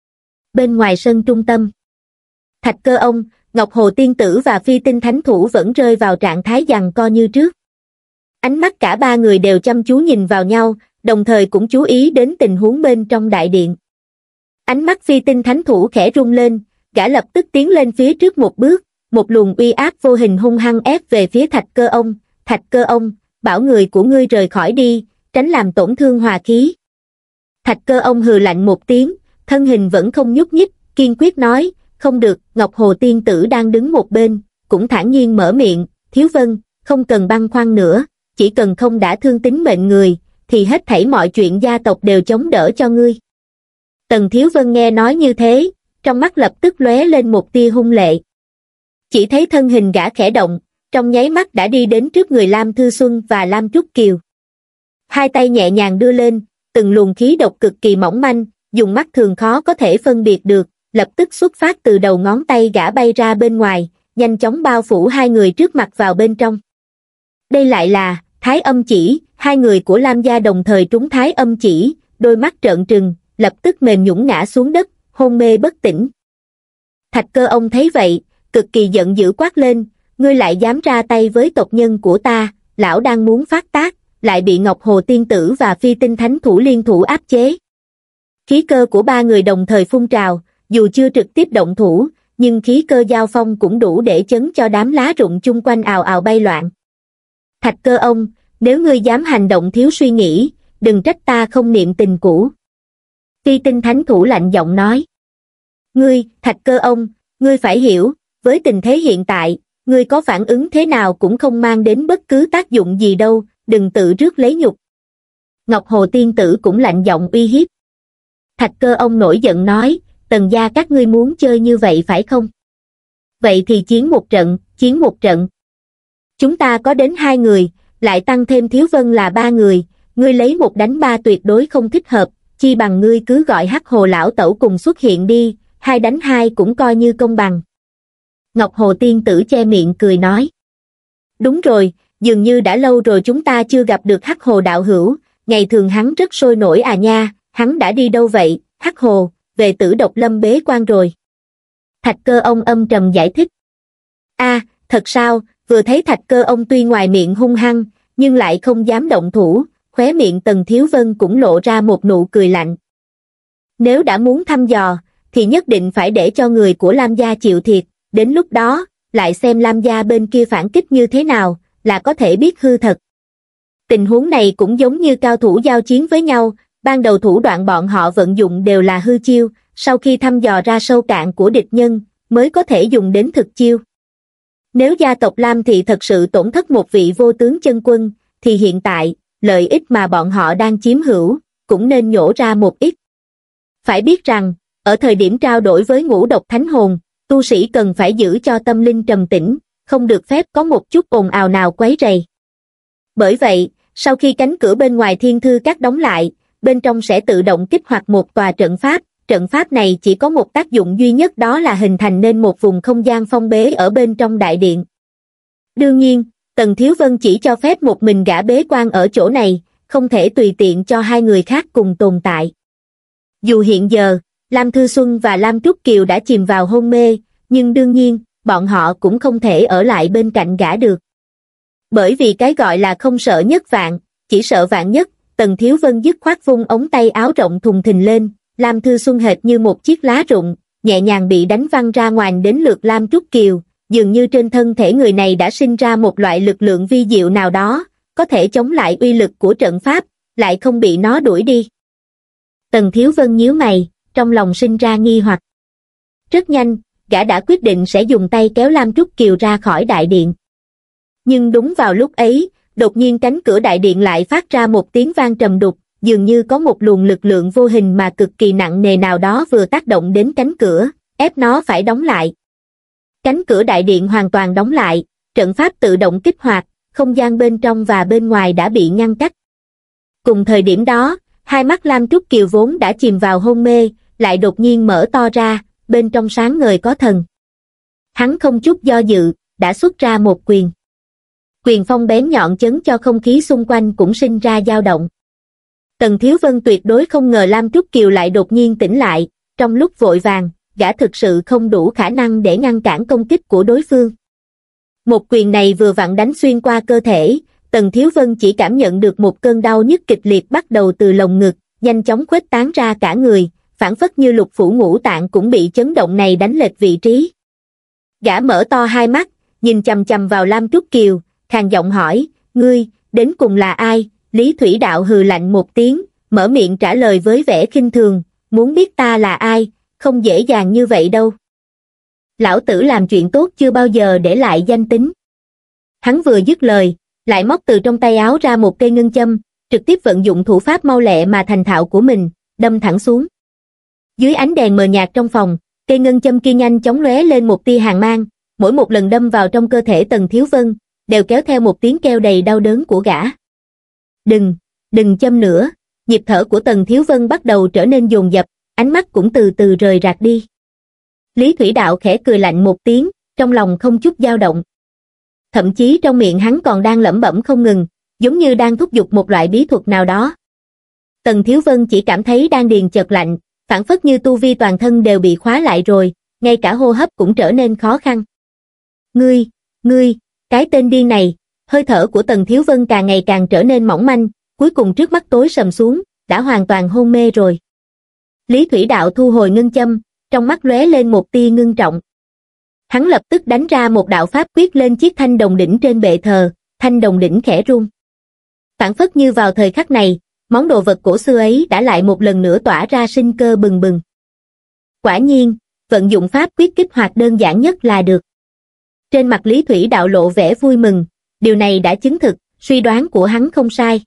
Bên ngoài sân trung tâm, Thạch Cơ Ông, Ngọc Hồ Tiên Tử và Phi Tinh Thánh Thủ vẫn rơi vào trạng thái giằng co như trước. Ánh mắt cả ba người đều chăm chú nhìn vào nhau, đồng thời cũng chú ý đến tình huống bên trong đại điện. Ánh mắt Phi Tinh Thánh Thủ khẽ rung lên, gã lập tức tiến lên phía trước một bước, một luồng uy áp vô hình hung hăng ép về phía Thạch Cơ Ông. Thạch Cơ Ông, bảo người của ngươi rời khỏi đi, tránh làm tổn thương hòa khí. Thạch Cơ Ông hừ lạnh một tiếng, thân hình vẫn không nhúc nhích, kiên quyết nói, không được. Ngọc Hồ Tiên Tử đang đứng một bên, cũng thản nhiên mở miệng, Thiếu Vân, không cần băn khoăn nữa, chỉ cần không đã thương tính mệnh người, thì hết thảy mọi chuyện gia tộc đều chống đỡ cho ngươi. Tần Thiếu Vân nghe nói như thế, trong mắt lập tức lóe lên một tia hung lệ. Chỉ thấy thân hình gã khẽ động, trong nháy mắt đã đi đến trước người Lam Thư Xuân và Lam Trúc Kiều. Hai tay nhẹ nhàng đưa lên, từng luồng khí độc cực kỳ mỏng manh, dùng mắt thường khó có thể phân biệt được, lập tức xuất phát từ đầu ngón tay gã bay ra bên ngoài, nhanh chóng bao phủ hai người trước mặt vào bên trong. Đây lại là Thái Âm Chỉ. Hai người của Lam gia đồng thời trúng Thái Âm Chỉ, đôi mắt trợn trừng, lập tức mềm nhũn ngã xuống đất, hôn mê bất tỉnh. Thạch Cơ Ông thấy vậy, cực kỳ giận dữ quát lên, ngươi lại dám ra tay với tộc nhân của ta, lão đang muốn phát tác, lại bị Ngọc Hồ Tiên Tử và Phi Tinh Thánh Thủ liên thủ áp chế. Khí cơ của ba người đồng thời phun trào, dù chưa trực tiếp động thủ, nhưng khí cơ giao phong cũng đủ để chấn cho đám lá rụng chung quanh ào ào bay loạn. Thạch Cơ Ông, nếu ngươi dám hành động thiếu suy nghĩ, đừng trách ta không niệm tình cũ. Phi Tinh Thánh Thủ lạnh giọng nói. Ngươi, Thạch Cơ Ông, ngươi phải hiểu, với tình thế hiện tại, ngươi có phản ứng thế nào cũng không mang đến bất cứ tác dụng gì đâu, đừng tự rước lấy nhục. Ngọc Hồ Tiên Tử cũng lạnh giọng uy hiếp. Thạch Cơ Ông nổi giận nói, Tần gia các ngươi muốn chơi như vậy phải không? Vậy thì chiến một trận, chiến một trận. Chúng ta có đến hai người, lại tăng thêm Thiếu Vân là ba người, ngươi lấy một đánh ba tuyệt đối không thích hợp, chi bằng ngươi cứ gọi Hắc Hồ lão tẩu cùng xuất hiện đi, hai đánh hai cũng coi như công bằng. Ngọc Hồ Tiên Tử che miệng cười nói. Đúng rồi, dường như đã lâu rồi chúng ta chưa gặp được Hắc Hồ đạo hữu, ngày thường hắn rất sôi nổi à nha, hắn đã đi đâu vậy? Hắc Hồ, về Tử Độc Lâm bế quan rồi. Thạch Cơ Ông âm trầm giải thích. A, thật sao? Vừa thấy Thạch Cơ Ông tuy ngoài miệng hung hăng, nhưng lại không dám động thủ, khóe miệng Tần Thiếu Vân cũng lộ ra một nụ cười lạnh. Nếu đã muốn thăm dò, thì nhất định phải để cho người của Lam gia chịu thiệt, đến lúc đó, lại xem Lam gia bên kia phản kích như thế nào, là có thể biết hư thật. Tình huống này cũng giống như cao thủ giao chiến với nhau, ban đầu thủ đoạn bọn họ vận dụng đều là hư chiêu, sau khi thăm dò ra sâu cạn của địch nhân, mới có thể dùng đến thực chiêu. Nếu gia tộc Lam Thị thật sự tổn thất một vị vô tướng chân quân, thì hiện tại, lợi ích mà bọn họ đang chiếm hữu, cũng nên nhổ ra một ít. Phải biết rằng, ở thời điểm trao đổi với ngũ độc thánh hồn, tu sĩ cần phải giữ cho tâm linh trầm tĩnh, không được phép có một chút ồn ào nào quấy rầy. Bởi vậy, sau khi cánh cửa bên ngoài Thiên Thư Các đóng lại, bên trong sẽ tự động kích hoạt một tòa trận pháp, trận pháp này chỉ có một tác dụng duy nhất, đó là hình thành nên một vùng không gian phong bế ở bên trong đại điện. Đương nhiên, Tần Thiếu Vân chỉ cho phép một mình gã bế quan ở chỗ này, không thể tùy tiện cho hai người khác cùng tồn tại. Dù hiện giờ, Lam Thư Xuân và Lam Trúc Kiều đã chìm vào hôn mê, nhưng đương nhiên, bọn họ cũng không thể ở lại bên cạnh gã được. Bởi vì cái gọi là không sợ nhất vạn, chỉ sợ vạn nhất, Tần Thiếu Vân dứt khoát vung ống tay áo rộng thùng thình lên, Lam Thư Xuân hệt như một chiếc lá rụng, nhẹ nhàng bị đánh văng ra ngoài. Đến lượt Lam Trúc Kiều, dường như trên thân thể người này đã sinh ra một loại lực lượng vi diệu nào đó, có thể chống lại uy lực của trận pháp, lại không bị nó đuổi đi. Tần Thiếu Vân nhíu mày, trong lòng sinh ra nghi hoặc. Rất nhanh, gã đã quyết định sẽ dùng tay kéo Lam Trúc Kiều ra khỏi đại điện. Nhưng đúng vào lúc ấy, đột nhiên cánh cửa đại điện lại phát ra một tiếng vang trầm đục, dường như có một luồng lực lượng vô hình mà cực kỳ nặng nề nào đó vừa tác động đến cánh cửa, ép nó phải đóng lại. Cánh cửa đại điện hoàn toàn đóng lại, trận pháp tự động kích hoạt, không gian bên trong và bên ngoài đã bị ngăn cách. Cùng thời điểm đó, hai mắt Lam Trúc Kiều vốn đã chìm vào hôn mê, lại đột nhiên mở to ra, bên trong sáng ngời có thần. Hắn không chút do dự, đã xuất ra một quyền. Quyền phong bén nhọn chấn cho không khí xung quanh cũng sinh ra dao động. Tần Thiếu Vân tuyệt đối không ngờ Lam Trúc Kiều lại đột nhiên tỉnh lại, trong lúc vội vàng, gã thực sự không đủ khả năng để ngăn cản công kích của đối phương. Một quyền này vừa vặn đánh xuyên qua cơ thể, Tần Thiếu Vân chỉ cảm nhận được một cơn đau nhức kịch liệt bắt đầu từ lồng ngực, nhanh chóng khuếch tán ra cả người, phảng phất như lục phủ ngũ tạng cũng bị chấn động này đánh lệch vị trí. Gã mở to hai mắt, nhìn chằm chằm vào Lam Trúc Kiều, khàn giọng hỏi, ngươi, đến cùng là ai? Lý Thủy Đạo hừ lạnh một tiếng, mở miệng trả lời với vẻ khinh thường, muốn biết ta là ai, không dễ dàng như vậy đâu. Lão tử làm chuyện tốt chưa bao giờ để lại danh tính. Hắn vừa dứt lời, lại móc từ trong tay áo ra một cây ngân châm, trực tiếp vận dụng thủ pháp mau lẹ mà thành thạo của mình, đâm thẳng xuống. Dưới ánh đèn mờ nhạt trong phòng, cây ngân châm kia nhanh chóng lóe lên một tia hàn mang, mỗi một lần đâm vào trong cơ thể Tần Thiếu Vân, đều kéo theo một tiếng kêu đầy đau đớn của gã. Đừng, đừng châm nữa, nhịp thở của Tần Thiếu Vân bắt đầu trở nên dồn dập, ánh mắt cũng từ từ rời rạc đi. Lý Thủy Đạo khẽ cười lạnh một tiếng, trong lòng không chút dao động. Thậm chí trong miệng hắn còn đang lẩm bẩm không ngừng, giống như đang thúc giục một loại bí thuật nào đó. Tần Thiếu Vân chỉ cảm thấy đan điền chợt lạnh, phảng phất như tu vi toàn thân đều bị khóa lại rồi, ngay cả hô hấp cũng trở nên khó khăn. Ngươi, ngươi, cái tên điên này, hơi thở của Tần Thiếu Vân càng ngày càng trở nên mỏng manh, cuối cùng trước mắt tối sầm xuống, đã hoàn toàn hôn mê rồi. Lý Thủy Đạo thu hồi ngân châm, trong mắt lóe lên một tia ngưng trọng. Hắn lập tức đánh ra một đạo pháp quyết lên chiếc thanh đồng đỉnh trên bệ thờ, thanh đồng đỉnh khẽ rung. Phảng phất như vào thời khắc này, món đồ vật cổ xưa ấy đã lại một lần nữa tỏa ra sinh cơ bừng bừng. Quả nhiên, vận dụng pháp quyết kích hoạt đơn giản nhất là được. Trên mặt Lý Thủy Đạo lộ vẻ vui mừng, điều này đã chứng thực, suy đoán của hắn không sai.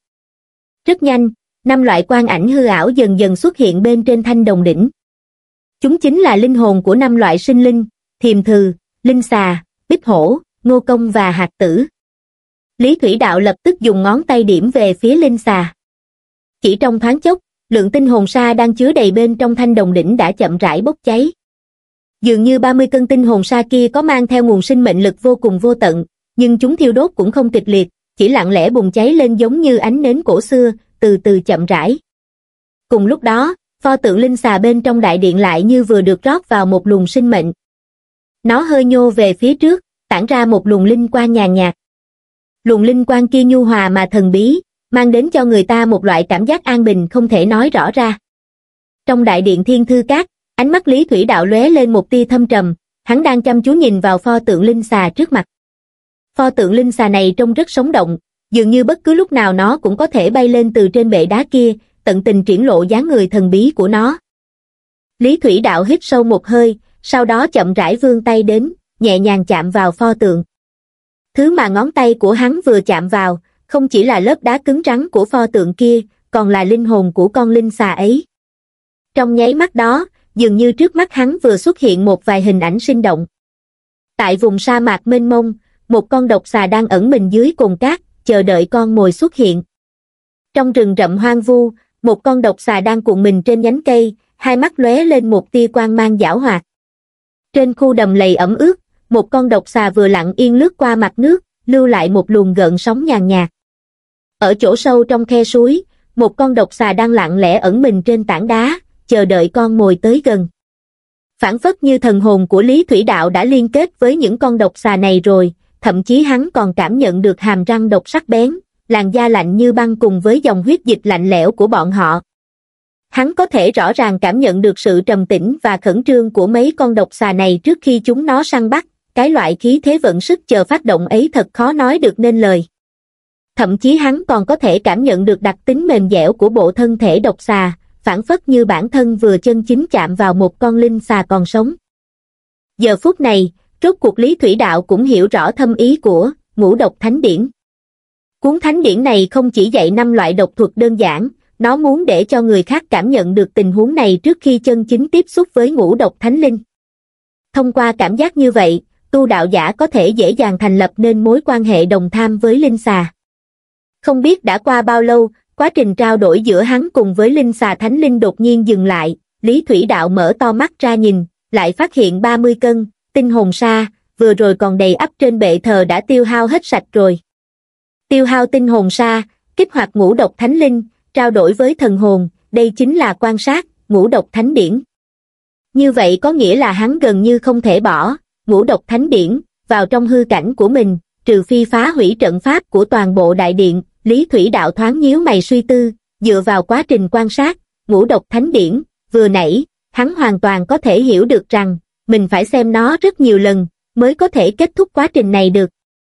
Rất nhanh, năm loại quang ảnh hư ảo dần dần xuất hiện bên trên thanh đồng đỉnh. Chúng chính là linh hồn của năm loại sinh linh, thiềm thừ, linh xà, bích hổ, ngô công và hạt tử. Lý Thủy Đạo lập tức dùng ngón tay điểm về phía linh xà. Chỉ trong thoáng chốc, lượng tinh hồn sa đang chứa đầy bên trong thanh đồng đỉnh đã chậm rãi bốc cháy. Dường như ba mươi cân tinh hồn sa kia có mang theo nguồn sinh mệnh lực vô cùng vô tận, nhưng chúng thiêu đốt cũng không kịch liệt, chỉ lặng lẽ bùng cháy lên giống như ánh nến cổ xưa, từ từ chậm rãi. Cùng lúc đó, pho tượng linh xà bên trong đại điện lại như vừa được rót vào một luồng sinh mệnh. Nó hơi nhô về phía trước, tản ra một luồng linh quang nhàn nhạt. Luồng linh quang kia nhu hòa mà thần bí, mang đến cho người ta một loại cảm giác an bình không thể nói rõ ra. Trong đại điện Thiên Thư Các, ánh mắt Lý Thủy Đạo lóe lên một tia thâm trầm, hắn đang chăm chú nhìn vào pho tượng linh xà trước mặt. Pho tượng linh xà này trông rất sống động, dường như bất cứ lúc nào nó cũng có thể bay lên từ trên bệ đá kia, tận tình triển lộ dáng người thần bí của nó. Lý Thủy Đạo hít sâu một hơi, sau đó chậm rãi vươn tay đến, nhẹ nhàng chạm vào pho tượng. Thứ mà ngón tay của hắn vừa chạm vào, không chỉ là lớp đá cứng rắn của pho tượng kia, còn là linh hồn của con linh xà ấy. Trong nháy mắt đó, dường như trước mắt hắn vừa xuất hiện một vài hình ảnh sinh động. Tại vùng sa mạc mênh mông, một con độc xà đang ẩn mình dưới cồn cát, chờ đợi con mồi xuất hiện. Trong rừng rậm hoang vu, một con độc xà đang cuộn mình trên nhánh cây, hai mắt lóe lên một tia quang mang giảo hoạt. Trên khu đầm lầy ẩm ướt, một con độc xà vừa lặng yên lướt qua mặt nước, lưu lại một luồng gợn sóng nhàn nhạt. Ở chỗ sâu trong khe suối, một con độc xà đang lặng lẽ ẩn mình trên tảng đá, chờ đợi con mồi tới gần. Phảng phất như thần hồn của Lý Thủy Đạo đã liên kết với những con độc xà này rồi, thậm chí hắn còn cảm nhận được hàm răng độc sắc bén, làn da lạnh như băng cùng với dòng huyết dịch lạnh lẽo của bọn họ. Hắn có thể rõ ràng cảm nhận được sự trầm tĩnh và khẩn trương của mấy con độc xà này trước khi chúng nó săn bắt, cái loại khí thế vận sức chờ phát động ấy thật khó nói được nên lời. Thậm chí hắn còn có thể cảm nhận được đặc tính mềm dẻo của bộ thân thể độc xà, phảng phất như bản thân vừa chân chính chạm vào một con linh xà còn sống. Giờ phút này, rốt cuộc Lý Thủy Đạo cũng hiểu rõ thâm ý của Ngũ Độc Thánh Điển. Cuốn thánh điển này không chỉ dạy năm loại độc thuật đơn giản, nó muốn để cho người khác cảm nhận được tình huống này trước khi chân chính tiếp xúc với ngũ độc thánh linh. Thông qua cảm giác như vậy, tu đạo giả có thể dễ dàng thành lập nên mối quan hệ đồng tham với linh xà. Không biết đã qua bao lâu, quá trình trao đổi giữa hắn cùng với linh xà thánh linh đột nhiên dừng lại, Lý Thủy Đạo mở to mắt ra nhìn, lại phát hiện ba mươi cân, tinh hồn sa, vừa rồi còn đầy ắp trên bệ thờ đã tiêu hao hết sạch rồi. Tiêu hao tinh hồn sa, kích hoạt ngũ độc thánh linh, trao đổi với thần hồn, đây chính là quan sát, ngũ độc thánh điển. Như vậy có nghĩa là hắn gần như không thể bỏ ngũ độc thánh điển vào trong hư cảnh của mình, trừ phi phá hủy trận pháp của toàn bộ đại điện. Lý Thủy Đạo thoáng nhíu mày suy tư, dựa vào quá trình quan sát ngũ độc thánh điển vừa nãy, hắn hoàn toàn có thể hiểu được rằng mình phải xem nó rất nhiều lần mới có thể kết thúc quá trình này được.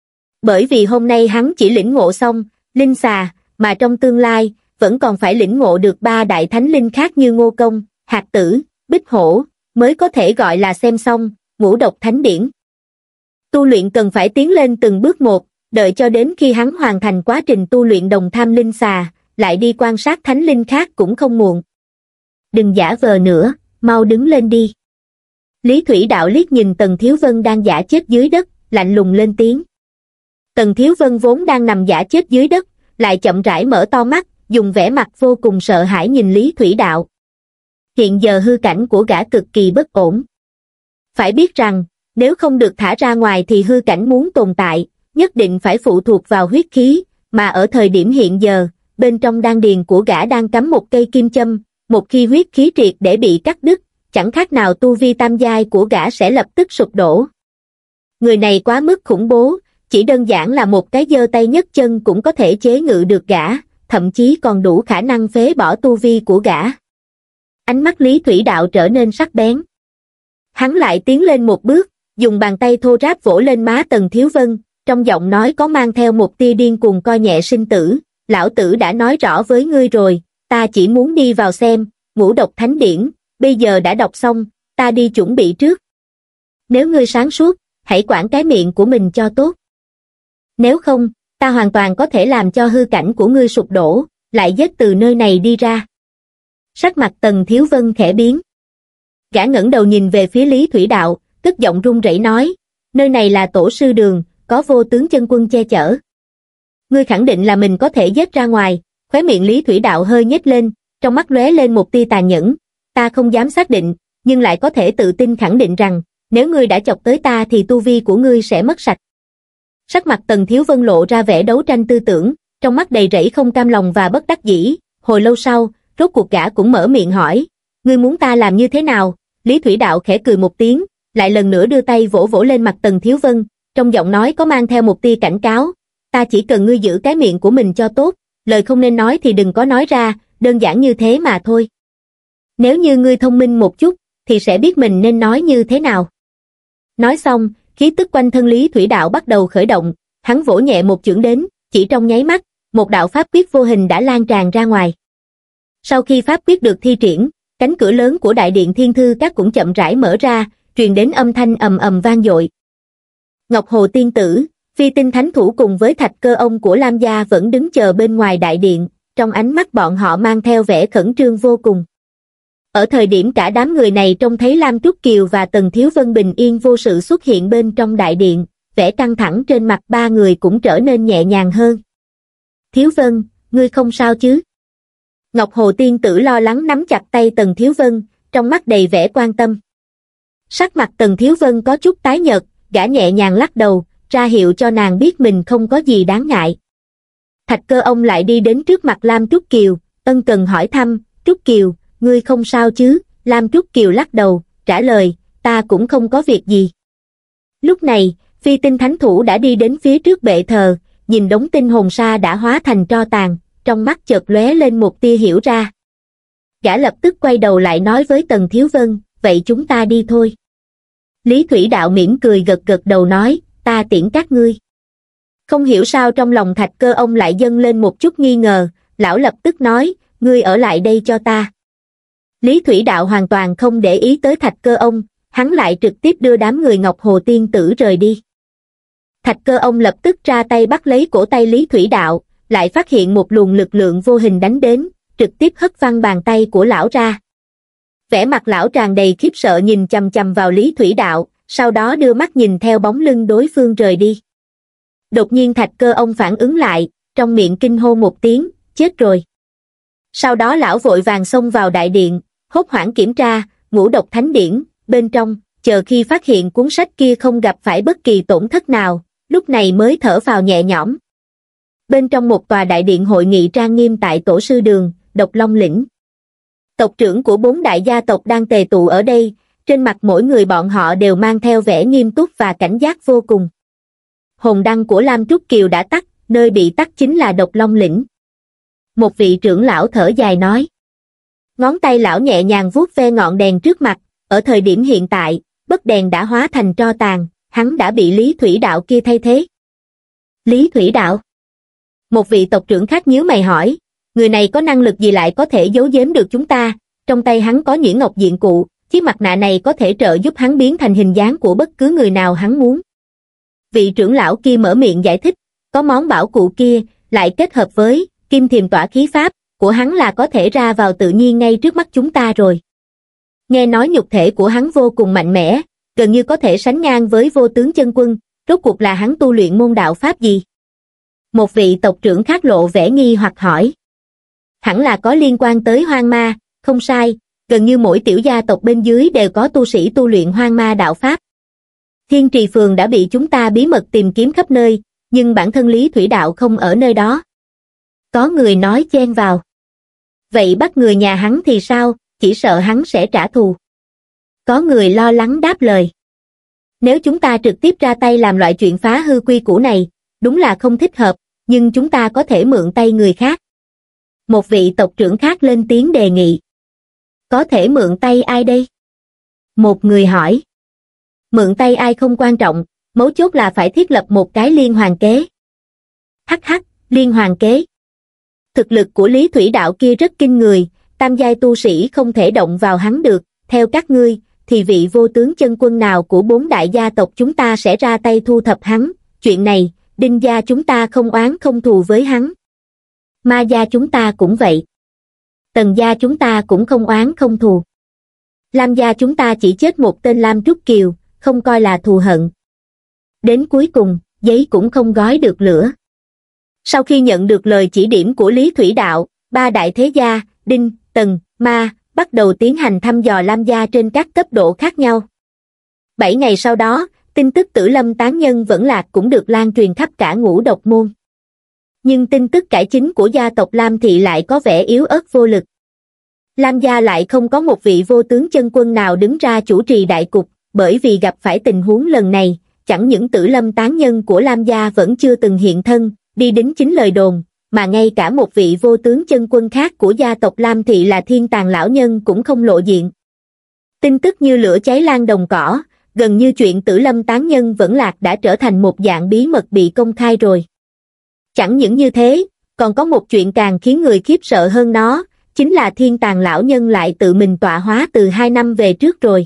Bởi vì hôm nay hắn chỉ lĩnh ngộ xong linh xà, mà trong tương lai vẫn còn phải lĩnh ngộ được ba đại thánh linh khác như Ngô Công, Hạt Tử, Bích Hổ, mới có thể gọi là xem xong ngũ độc thánh điển. Tu luyện cần phải tiến lên từng bước một, đợi cho đến khi hắn hoàn thành quá trình tu luyện đồng tham linh xà, lại đi quan sát thánh linh khác cũng không muộn. Đừng giả vờ nữa, mau đứng lên đi. Lý Thủy Đạo liếc nhìn Tần Thiếu Vân đang giả chết dưới đất, lạnh lùng lên tiếng. Tần Thiếu Vân vốn đang nằm giả chết dưới đất, lại chậm rãi mở to mắt, dùng vẻ mặt vô cùng sợ hãi nhìn Lý Thủy Đạo. Hiện giờ hư cảnh của gã cực kỳ bất ổn. Phải biết rằng, nếu không được thả ra ngoài thì hư cảnh muốn tồn tại, nhất định phải phụ thuộc vào huyết khí, mà ở thời điểm hiện giờ, bên trong đan điền của gã đang cắm một cây kim châm, một khi huyết khí triệt để bị cắt đứt, chẳng khác nào tu vi tam giai của gã sẽ lập tức sụp đổ. Người này quá mức khủng bố, chỉ đơn giản là một cái giơ tay nhấc chân cũng có thể chế ngự được gã, thậm chí còn đủ khả năng phế bỏ tu vi của gã. Ánh mắt Lý Thủy Đạo trở nên sắc bén. Hắn lại tiến lên một bước, dùng bàn tay thô ráp vỗ lên má Tần Thiếu Vân, trong giọng nói có mang theo một tia điên cuồng coi nhẹ sinh tử. Lão tử đã nói rõ với ngươi rồi, ta chỉ muốn đi vào xem ngũ độc thánh điển, bây giờ đã đọc xong, ta đi chuẩn bị trước. Nếu ngươi sáng suốt, hãy quản cái miệng của mình cho tốt. Nếu không, ta hoàn toàn có thể làm cho hư cảnh của ngươi sụp đổ, lại giết từ nơi này đi ra. Sắc mặt Tần Thiếu Vân khẽ biến. Gã ngẩng đầu nhìn về phía Lý Thủy Đạo, tức giọng run rẩy nói, nơi này là tổ sư đường, có vô tướng chân quân che chở. Ngươi khẳng định là mình có thể giết ra ngoài. Khóe miệng Lý Thủy Đạo hơi nhếch lên, trong mắt lóe lên một tia tàn nhẫn. Ta không dám xác định, nhưng lại có thể tự tin khẳng định rằng, nếu ngươi đã chọc tới ta thì tu vi của ngươi sẽ mất sạch. Sắc mặt Tần Thiếu Vân lộ ra vẻ đấu tranh tư tưởng, trong mắt đầy rẫy không cam lòng và bất đắc dĩ. Hồi lâu sau, rốt cuộc gã cũng mở miệng hỏi, ngươi muốn ta làm như thế nào? Lý Thủy Đạo khẽ cười một tiếng, lại lần nữa đưa tay vỗ vỗ lên mặt Tần Thiếu Vân, trong giọng nói có mang theo một tia cảnh cáo, ta chỉ cần ngươi giữ cái miệng của mình cho tốt, lời không nên nói thì đừng có nói ra, đơn giản như thế mà thôi. Nếu như ngươi thông minh một chút, thì sẽ biết mình nên nói như thế nào. Nói xong, khí tức quanh thân Lý Thủy Đạo bắt đầu khởi động, hắn vỗ nhẹ một chưởng đến, chỉ trong nháy mắt, một đạo pháp quyết vô hình đã lan tràn ra ngoài. Sau khi pháp quyết được thi triển, cánh cửa lớn của đại điện Thiên Thư Các cũng chậm rãi mở ra, truyền đến âm thanh ầm ầm vang dội. Ngọc Hồ Tiên Tử, Phi Tinh Thánh Thủ cùng với Thạch Cơ Ông của Lam gia vẫn đứng chờ bên ngoài đại điện, trong ánh mắt bọn họ mang theo vẻ khẩn trương vô cùng. Ở thời điểm cả đám người này trông thấy Lam Trúc Kiều và Tần Thiếu Vân bình yên vô sự xuất hiện bên trong đại điện, vẻ căng thẳng trên mặt ba người cũng trở nên nhẹ nhàng hơn. Thiếu Vân, ngươi không sao chứ? Ngọc Hồ Tiên Tử lo lắng nắm chặt tay Tần Thiếu Vân, trong mắt đầy vẻ quan tâm. Sắc mặt Tần Thiếu Vân có chút tái nhợt, gã nhẹ nhàng lắc đầu, ra hiệu cho nàng biết mình không có gì đáng ngại. Thạch Cơ Ông lại đi đến trước mặt Lam Trúc Kiều, ân cần hỏi thăm, Trúc Kiều, ngươi không sao chứ? Lam Trúc Kiều lắc đầu, trả lời, ta cũng không có việc gì. Lúc này, Phi Tinh Thánh Thủ đã đi đến phía trước bệ thờ, nhìn đống tinh hồn sa đã hóa thành tro tàn, trong mắt chợt lóe lên một tia hiểu ra. Gã lập tức quay đầu lại nói với Tần Thiếu Vân, vậy chúng ta đi thôi. Lý Thủy Đạo mỉm cười gật gật đầu nói, ta tiễn các ngươi. Không hiểu sao trong lòng Thạch Cơ Ông lại dâng lên một chút nghi ngờ, lão lập tức nói, ngươi ở lại đây cho ta. Lý Thủy Đạo hoàn toàn không để ý tới Thạch Cơ Ông, hắn lại trực tiếp đưa đám người Ngọc Hồ Tiên Tử rời đi. Thạch Cơ Ông lập tức ra tay bắt lấy cổ tay Lý Thủy Đạo, lại phát hiện một luồng lực lượng vô hình đánh đến, trực tiếp hất văng bàn tay của lão ra. Vẻ mặt lão tràn đầy khiếp sợ nhìn chằm chằm vào Lý Thủy Đạo, sau đó đưa mắt nhìn theo bóng lưng đối phương rời đi. Đột nhiên Thạch Cơ Ông phản ứng lại, trong miệng kinh hô một tiếng, chết rồi. Sau đó lão vội vàng xông vào đại điện, hốt hoảng kiểm tra, ngũ độc thánh điển, bên trong, chờ khi phát hiện cuốn sách kia không gặp phải bất kỳ tổn thất nào, lúc này mới thở phào nhẹ nhõm. Bên trong một tòa đại điện hội nghị trang nghiêm tại Tổ sư đường, Độc Long lĩnh. Tộc trưởng của bốn đại gia tộc đang tề tụ ở đây, trên mặt mỗi người bọn họ đều mang theo vẻ nghiêm túc và cảnh giác vô cùng. Hồn đăng của Lam Trúc Kiều đã tắt, nơi bị tắt chính là Độc Long lĩnh. Một vị trưởng lão thở dài nói. Ngón tay lão nhẹ nhàng vuốt ve ngọn đèn trước mặt, ở thời điểm hiện tại, bất đèn đã hóa thành tro tàn, hắn đã bị Lý Thủy Đạo kia thay thế. Lý Thủy Đạo? Một vị tộc trưởng khác nhíu mày hỏi, người này có năng lực gì lại có thể giấu giếm được chúng ta? Trong tay hắn có nhuyễn ngọc diện cụ, chiếc mặt nạ này có thể trợ giúp hắn biến thành hình dáng của bất cứ người nào hắn muốn. Vị trưởng lão kia mở miệng giải thích, có món bảo cụ kia, lại kết hợp với kim thiềm tỏa khí pháp của hắn là có thể ra vào tự nhiên ngay trước mắt chúng ta rồi. Nghe nói nhục thể của hắn vô cùng mạnh mẽ, gần như có thể sánh ngang với vô tướng chân quân, rốt cuộc là hắn tu luyện môn đạo pháp gì? Một vị tộc trưởng khác lộ vẻ nghi hoặc hỏi. Hẳn là có liên quan tới hoang ma, không sai, gần như mỗi tiểu gia tộc bên dưới đều có tu sĩ tu luyện hoang ma đạo pháp. Thiên Trì Phường đã bị chúng ta bí mật tìm kiếm khắp nơi, nhưng bản thân Lý Thủy Đạo không ở nơi đó. Có người nói chen vào. Vậy bắt người nhà hắn thì sao, chỉ sợ hắn sẽ trả thù. Có người lo lắng đáp lời. Nếu chúng ta trực tiếp ra tay làm loại chuyện phá hư quy củ này, đúng là không thích hợp, nhưng chúng ta có thể mượn tay người khác. Một vị tộc trưởng khác lên tiếng đề nghị. Có thể mượn tay ai đây? Một người hỏi. Mượn tay ai không quan trọng, mấu chốt là phải thiết lập một cái liên hoàn kế. Hắc hắc, liên hoàn kế. Thực lực của Lý Thủy Đạo kia rất kinh người, tam giai tu sĩ không thể động vào hắn được, theo các ngươi, thì vị vô tướng chân quân nào của bốn đại gia tộc chúng ta sẽ ra tay thu thập hắn, chuyện này, Đinh gia chúng ta không oán không thù với hắn. Ma gia chúng ta cũng vậy. Tần gia chúng ta cũng không oán không thù. Lam gia chúng ta chỉ chết một tên Lam Trúc Kiều, không coi là thù hận. Đến cuối cùng, giấy cũng không gói được lửa. Sau khi nhận được lời chỉ điểm của Lý Thủy Đạo, ba đại thế gia, Đinh, Tần, Ma, bắt đầu tiến hành thăm dò Lam gia trên các cấp độ khác nhau. Bảy ngày sau đó, tin tức Tử Lâm tán nhân vẫn lạc cũng được lan truyền khắp cả Ngũ Độc môn. Nhưng tin tức cải chính của gia tộc Lam thị lại có vẻ yếu ớt vô lực. Lam gia lại không có một vị vô tướng chân quân nào đứng ra chủ trì đại cục, bởi vì gặp phải tình huống lần này, chẳng những Tử Lâm tán nhân của Lam gia vẫn chưa từng hiện thân, đi đính chính lời đồn, mà ngay cả một vị vô tướng chân quân khác của gia tộc Lam thị là Thiên Tàng lão nhân cũng không lộ diện. Tin tức như lửa cháy lan đồng cỏ, gần như chuyện Tử Lâm tán nhân vẫn lạc đã trở thành một dạng bí mật bị công khai rồi. Chẳng những như thế, còn có một chuyện càng khiến người khiếp sợ hơn nó, chính là Thiên Tàng lão nhân lại tự mình tọa hóa từ hai năm về trước rồi.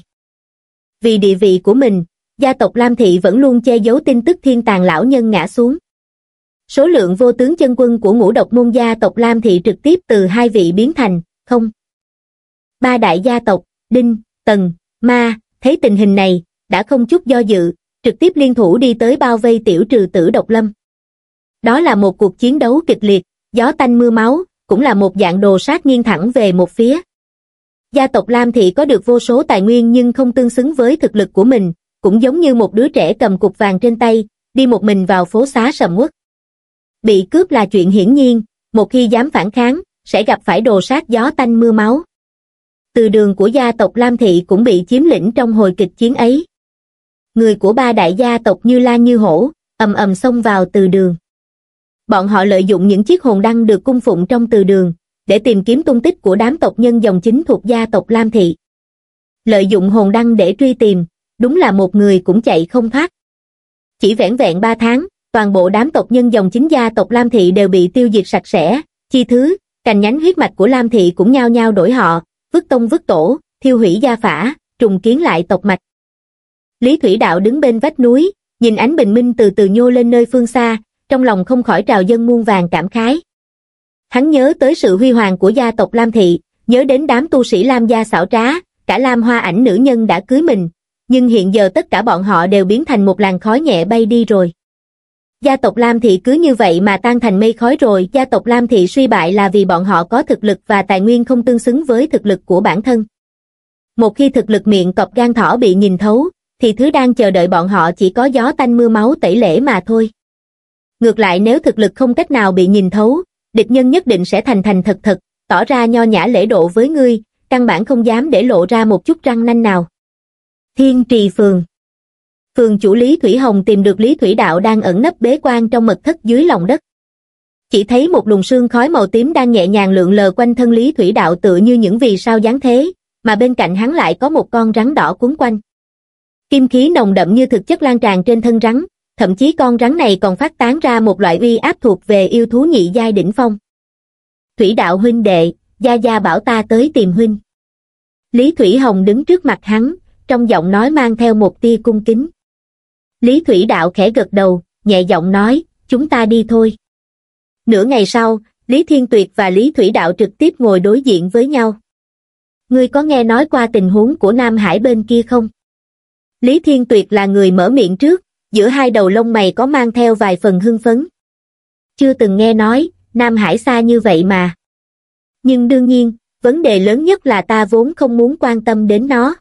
Vì địa vị của mình, gia tộc Lam thị vẫn luôn che giấu tin tức Thiên Tàng lão nhân ngã xuống. Số lượng vô tướng chân quân của Ngũ Độc môn gia tộc Lam thị trực tiếp từ hai vị biến thành không. Ba đại gia tộc, Đinh, Tần, Ma, thấy tình hình này, đã không chút do dự, trực tiếp liên thủ đi tới bao vây tiểu trừ Tử Độc Lâm. Đó là một cuộc chiến đấu kịch liệt, gió tanh mưa máu, cũng là một dạng đồ sát nghiêng thẳng về một phía. Gia tộc Lam thị có được vô số tài nguyên nhưng không tương xứng với thực lực của mình, cũng giống như một đứa trẻ cầm cục vàng trên tay, đi một mình vào phố xá sầm uất. Bị cướp là chuyện hiển nhiên, một khi dám phản kháng, sẽ gặp phải đồ sát gió tanh mưa máu. Từ đường của gia tộc Lam thị cũng bị chiếm lĩnh trong hồi kịch chiến ấy. Người của ba đại gia tộc Như Lan Như Hổ, ầm ầm xông vào từ đường. Bọn họ lợi dụng những chiếc hồn đăng được cung phụng trong từ đường, để tìm kiếm tung tích của đám tộc nhân dòng chính thuộc gia tộc Lam thị. Lợi dụng hồn đăng để truy tìm, đúng là một người cũng chạy không thoát. Chỉ vẻn vẹn ba tháng, toàn bộ đám tộc nhân dòng chính gia tộc Lam thị đều bị tiêu diệt sạch sẽ, chi thứ, cành nhánh huyết mạch của Lam thị cũng nhao nhao đổi họ, vứt tông vứt tổ, thiêu hủy gia phả, trùng kiến lại tộc mạch. Lý Thủy Đạo đứng bên vách núi, nhìn ánh bình minh từ từ nhô lên nơi phương xa, trong lòng không khỏi trào dâng muôn vàng cảm khái. Hắn nhớ tới sự huy hoàng của gia tộc Lam thị, nhớ đến đám tu sĩ Lam gia xảo trá, cả Lam Hoa Ảnh nữ nhân đã cưới mình, nhưng hiện giờ tất cả bọn họ đều biến thành một làn khói nhẹ bay đi rồi. Gia tộc Lam thị cứ như vậy mà tan thành mây khói rồi, gia tộc Lam thị suy bại là vì bọn họ có thực lực và tài nguyên không tương xứng với thực lực của bản thân. Một khi thực lực miệng cọp gan thỏ bị nhìn thấu, thì thứ đang chờ đợi bọn họ chỉ có gió tanh mưa máu tẩy lễ mà thôi. Ngược lại nếu thực lực không cách nào bị nhìn thấu, địch nhân nhất định sẽ thành thành thật thật, tỏ ra nho nhã lễ độ với ngươi, căn bản không dám để lộ ra một chút răng nanh nào. Thiên Trì Phường. Phường chủ Lý Thủy Hồng tìm được Lý Thủy Đạo đang ẩn nấp bế quan trong mật thất dưới lòng đất. Chỉ thấy một luồng sương khói màu tím đang nhẹ nhàng lượn lờ quanh thân Lý Thủy Đạo tựa như những vì sao giáng thế, mà bên cạnh hắn lại có một con rắn đỏ quấn quanh. Kim khí nồng đậm như thực chất lan tràn trên thân rắn, thậm chí con rắn này còn phát tán ra một loại uy áp thuộc về yêu thú nhị giai đỉnh phong. Thủy Đạo huynh đệ, gia gia bảo ta tới tìm huynh. Lý Thủy Hồng đứng trước mặt hắn, trong giọng nói mang theo một tia cung kính. Lý Thủy Đạo khẽ gật đầu, nhẹ giọng nói, chúng ta đi thôi. Nửa ngày sau, Lý Thiên Tuyệt và Lý Thủy Đạo trực tiếp ngồi đối diện với nhau. Ngươi có nghe nói qua tình huống của Nam Hải bên kia không? Lý Thiên Tuyệt là người mở miệng trước, giữa hai đầu lông mày có mang theo vài phần hưng phấn. Chưa từng nghe nói, Nam Hải xa như vậy mà. Nhưng đương nhiên, vấn đề lớn nhất là ta vốn không muốn quan tâm đến nó.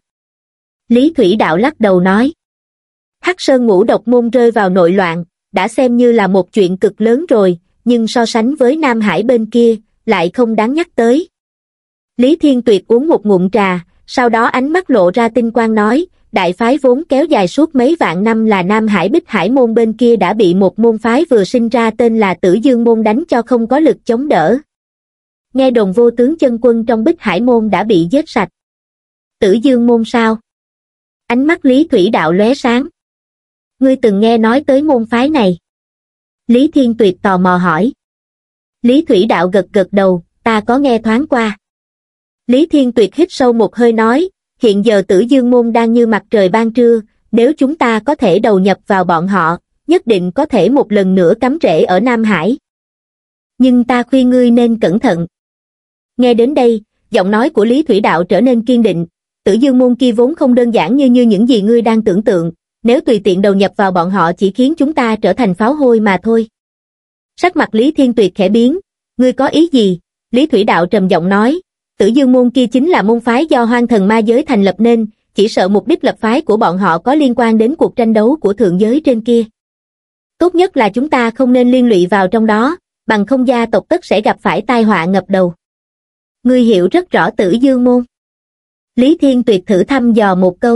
Lý Thủy Đạo lắc đầu nói. Hắc Sơn Ngũ Độc Môn rơi vào nội loạn, đã xem như là một chuyện cực lớn rồi, nhưng so sánh với Nam Hải bên kia, lại không đáng nhắc tới. Lý Thiên Tuyệt uống một ngụm trà, sau đó ánh mắt lộ ra tinh quang nói, đại phái vốn kéo dài suốt mấy vạn năm là Nam Hải Bích Hải Môn bên kia đã bị một môn phái vừa sinh ra tên là Tử Dương Môn đánh cho không có lực chống đỡ. Nghe đồn vô tướng chân quân trong Bích Hải Môn đã bị giết sạch. Tử Dương Môn sao? Ánh mắt Lý Thủy Đạo lóe sáng. Ngươi từng nghe nói tới môn phái này? Lý Thiên Tuyệt tò mò hỏi. Lý Thủy Đạo gật gật đầu, ta có nghe thoáng qua. Lý Thiên Tuyệt hít sâu một hơi nói, hiện giờ Tử Dương Môn đang như mặt trời ban trưa, nếu chúng ta có thể đầu nhập vào bọn họ, nhất định có thể một lần nữa cắm rễ ở Nam Hải. Nhưng ta khuyên ngươi nên cẩn thận. Nghe đến đây, giọng nói của Lý Thủy Đạo trở nên kiên định, Tử Dương Môn kia vốn không đơn giản như như những gì ngươi đang tưởng tượng, nếu tùy tiện đầu nhập vào bọn họ chỉ khiến chúng ta trở thành pháo hôi mà thôi. Sắc mặt Lý Thiên Tuyệt khẽ biến, ngươi có ý gì? Lý Thủy Đạo trầm giọng nói, Tử Dương Môn kia chính là môn phái do Hoang Thần Ma Giới thành lập nên, chỉ sợ mục đích lập phái của bọn họ có liên quan đến cuộc tranh đấu của thượng giới trên kia. Tốt nhất là chúng ta không nên liên lụy vào trong đó, bằng không gia tộc tất sẽ gặp phải tai họa ngập đầu. Ngươi hiểu rất rõ Tử Dương Môn. Lý Thiên Tuyệt thử thăm dò một câu.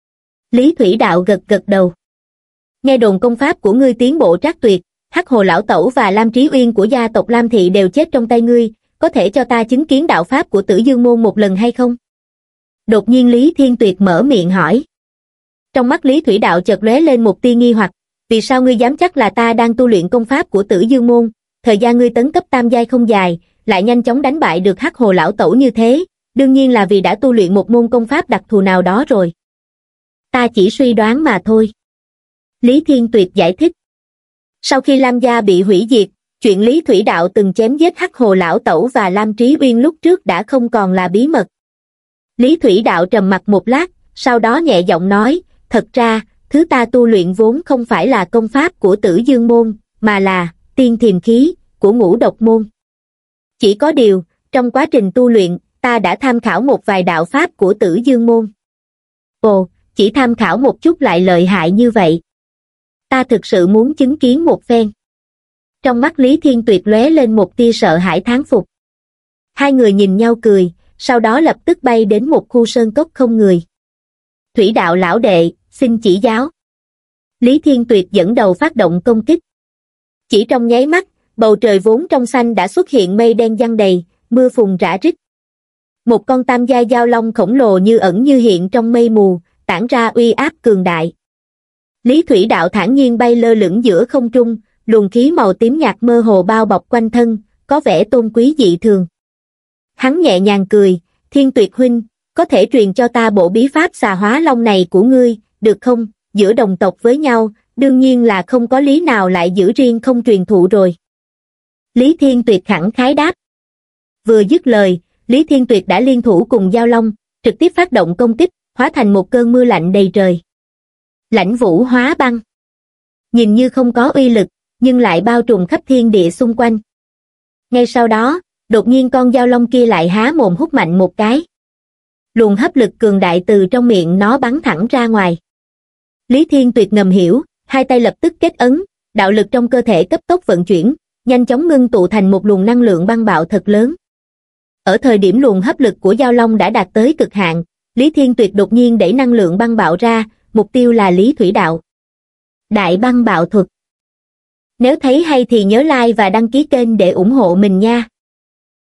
Lý Thủy Đạo gật gật đầu. Nghe đồn công pháp của ngươi tiến bộ trác tuyệt, Hắc Hồ Lão Tẩu và Lam Trí Uyên của gia tộc Lam Thị đều chết trong tay ngươi, có thể cho ta chứng kiến đạo pháp của Tử Dương Môn một lần hay không? Đột nhiên Lý Thiên Tuyệt mở miệng hỏi. Trong mắt Lý Thủy Đạo chợt lóe lên một tia nghi hoặc, vì sao ngươi dám chắc là ta đang tu luyện công pháp của Tử Dương Môn, thời gian ngươi tấn cấp tam giai không dài, lại nhanh chóng đánh bại được Hắc Hồ Lão Tẩu như thế, đương nhiên là vì đã tu luyện một môn công pháp đặc thù nào đó rồi. Ta chỉ suy đoán mà thôi. Lý Thiên Tuyệt giải thích. Sau khi Lam gia bị hủy diệt, chuyện Lý Thủy Đạo từng chém giết Hắc Hồ Lão Tẩu và Lam Trí Uyên lúc trước đã không còn là bí mật. Lý Thủy Đạo trầm mặc một lát, sau đó nhẹ giọng nói, thật ra, thứ ta tu luyện vốn không phải là công pháp của Tử Dương Môn, mà là tiên thiềm khí của Ngũ Độc Môn. Chỉ có điều, trong quá trình tu luyện, ta đã tham khảo một vài đạo pháp của Tử Dương Môn. Ồ, chỉ tham khảo một chút lại lợi hại như vậy. Ta thực sự muốn chứng kiến một phen. Trong mắt Lý Thiên Tuyệt lóe lên một tia sợ hãi thán phục. Hai người nhìn nhau cười, sau đó lập tức bay đến một khu sơn cốc không người. Thủy Đạo lão đệ, xin chỉ giáo. Lý Thiên Tuyệt dẫn đầu phát động công kích. Chỉ trong nháy mắt, bầu trời vốn trong xanh đã xuất hiện mây đen giăng đầy, mưa phùn rã rít. Một con tam giai giao long khổng lồ như ẩn như hiện trong mây mù, tản ra uy áp cường đại. Lý Thủy Đạo thản nhiên bay lơ lửng giữa không trung, luồng khí màu tím nhạt mơ hồ bao bọc quanh thân, có vẻ tôn quý dị thường. Hắn nhẹ nhàng cười, Thiên Tuyệt huynh, có thể truyền cho ta bộ bí pháp xà hóa long này của ngươi, được không? Giữa đồng tộc với nhau, đương nhiên là không có lý nào lại giữ riêng không truyền thụ rồi. Lý Thiên Tuyệt khẳng khái đáp. Vừa dứt lời, Lý Thiên Tuyệt đã liên thủ cùng Giao Long, trực tiếp phát động công kích, hóa thành một cơn mưa lạnh đầy trời. Lãnh vũ hóa băng. Nhìn như không có uy lực, nhưng lại bao trùm khắp thiên địa xung quanh. Ngay sau đó, đột nhiên con Giao Long kia lại há mồm hút mạnh một cái. Luồng hấp lực cường đại từ trong miệng nó bắn thẳng ra ngoài. Lý Thiên Tuyệt ngầm hiểu, hai tay lập tức kết ấn, đạo lực trong cơ thể cấp tốc vận chuyển, nhanh chóng ngưng tụ thành một luồng năng lượng băng bạo thật lớn. Ở thời điểm luồng hấp lực của Giao Long đã đạt tới cực hạn, Lý Thiên Tuyệt đột nhiên đẩy năng lượng băng bạo ra, mục tiêu là Lý Thủy Đạo. Đại băng bạo thuật. Nếu thấy hay thì nhớ like và đăng ký kênh để ủng hộ mình nha.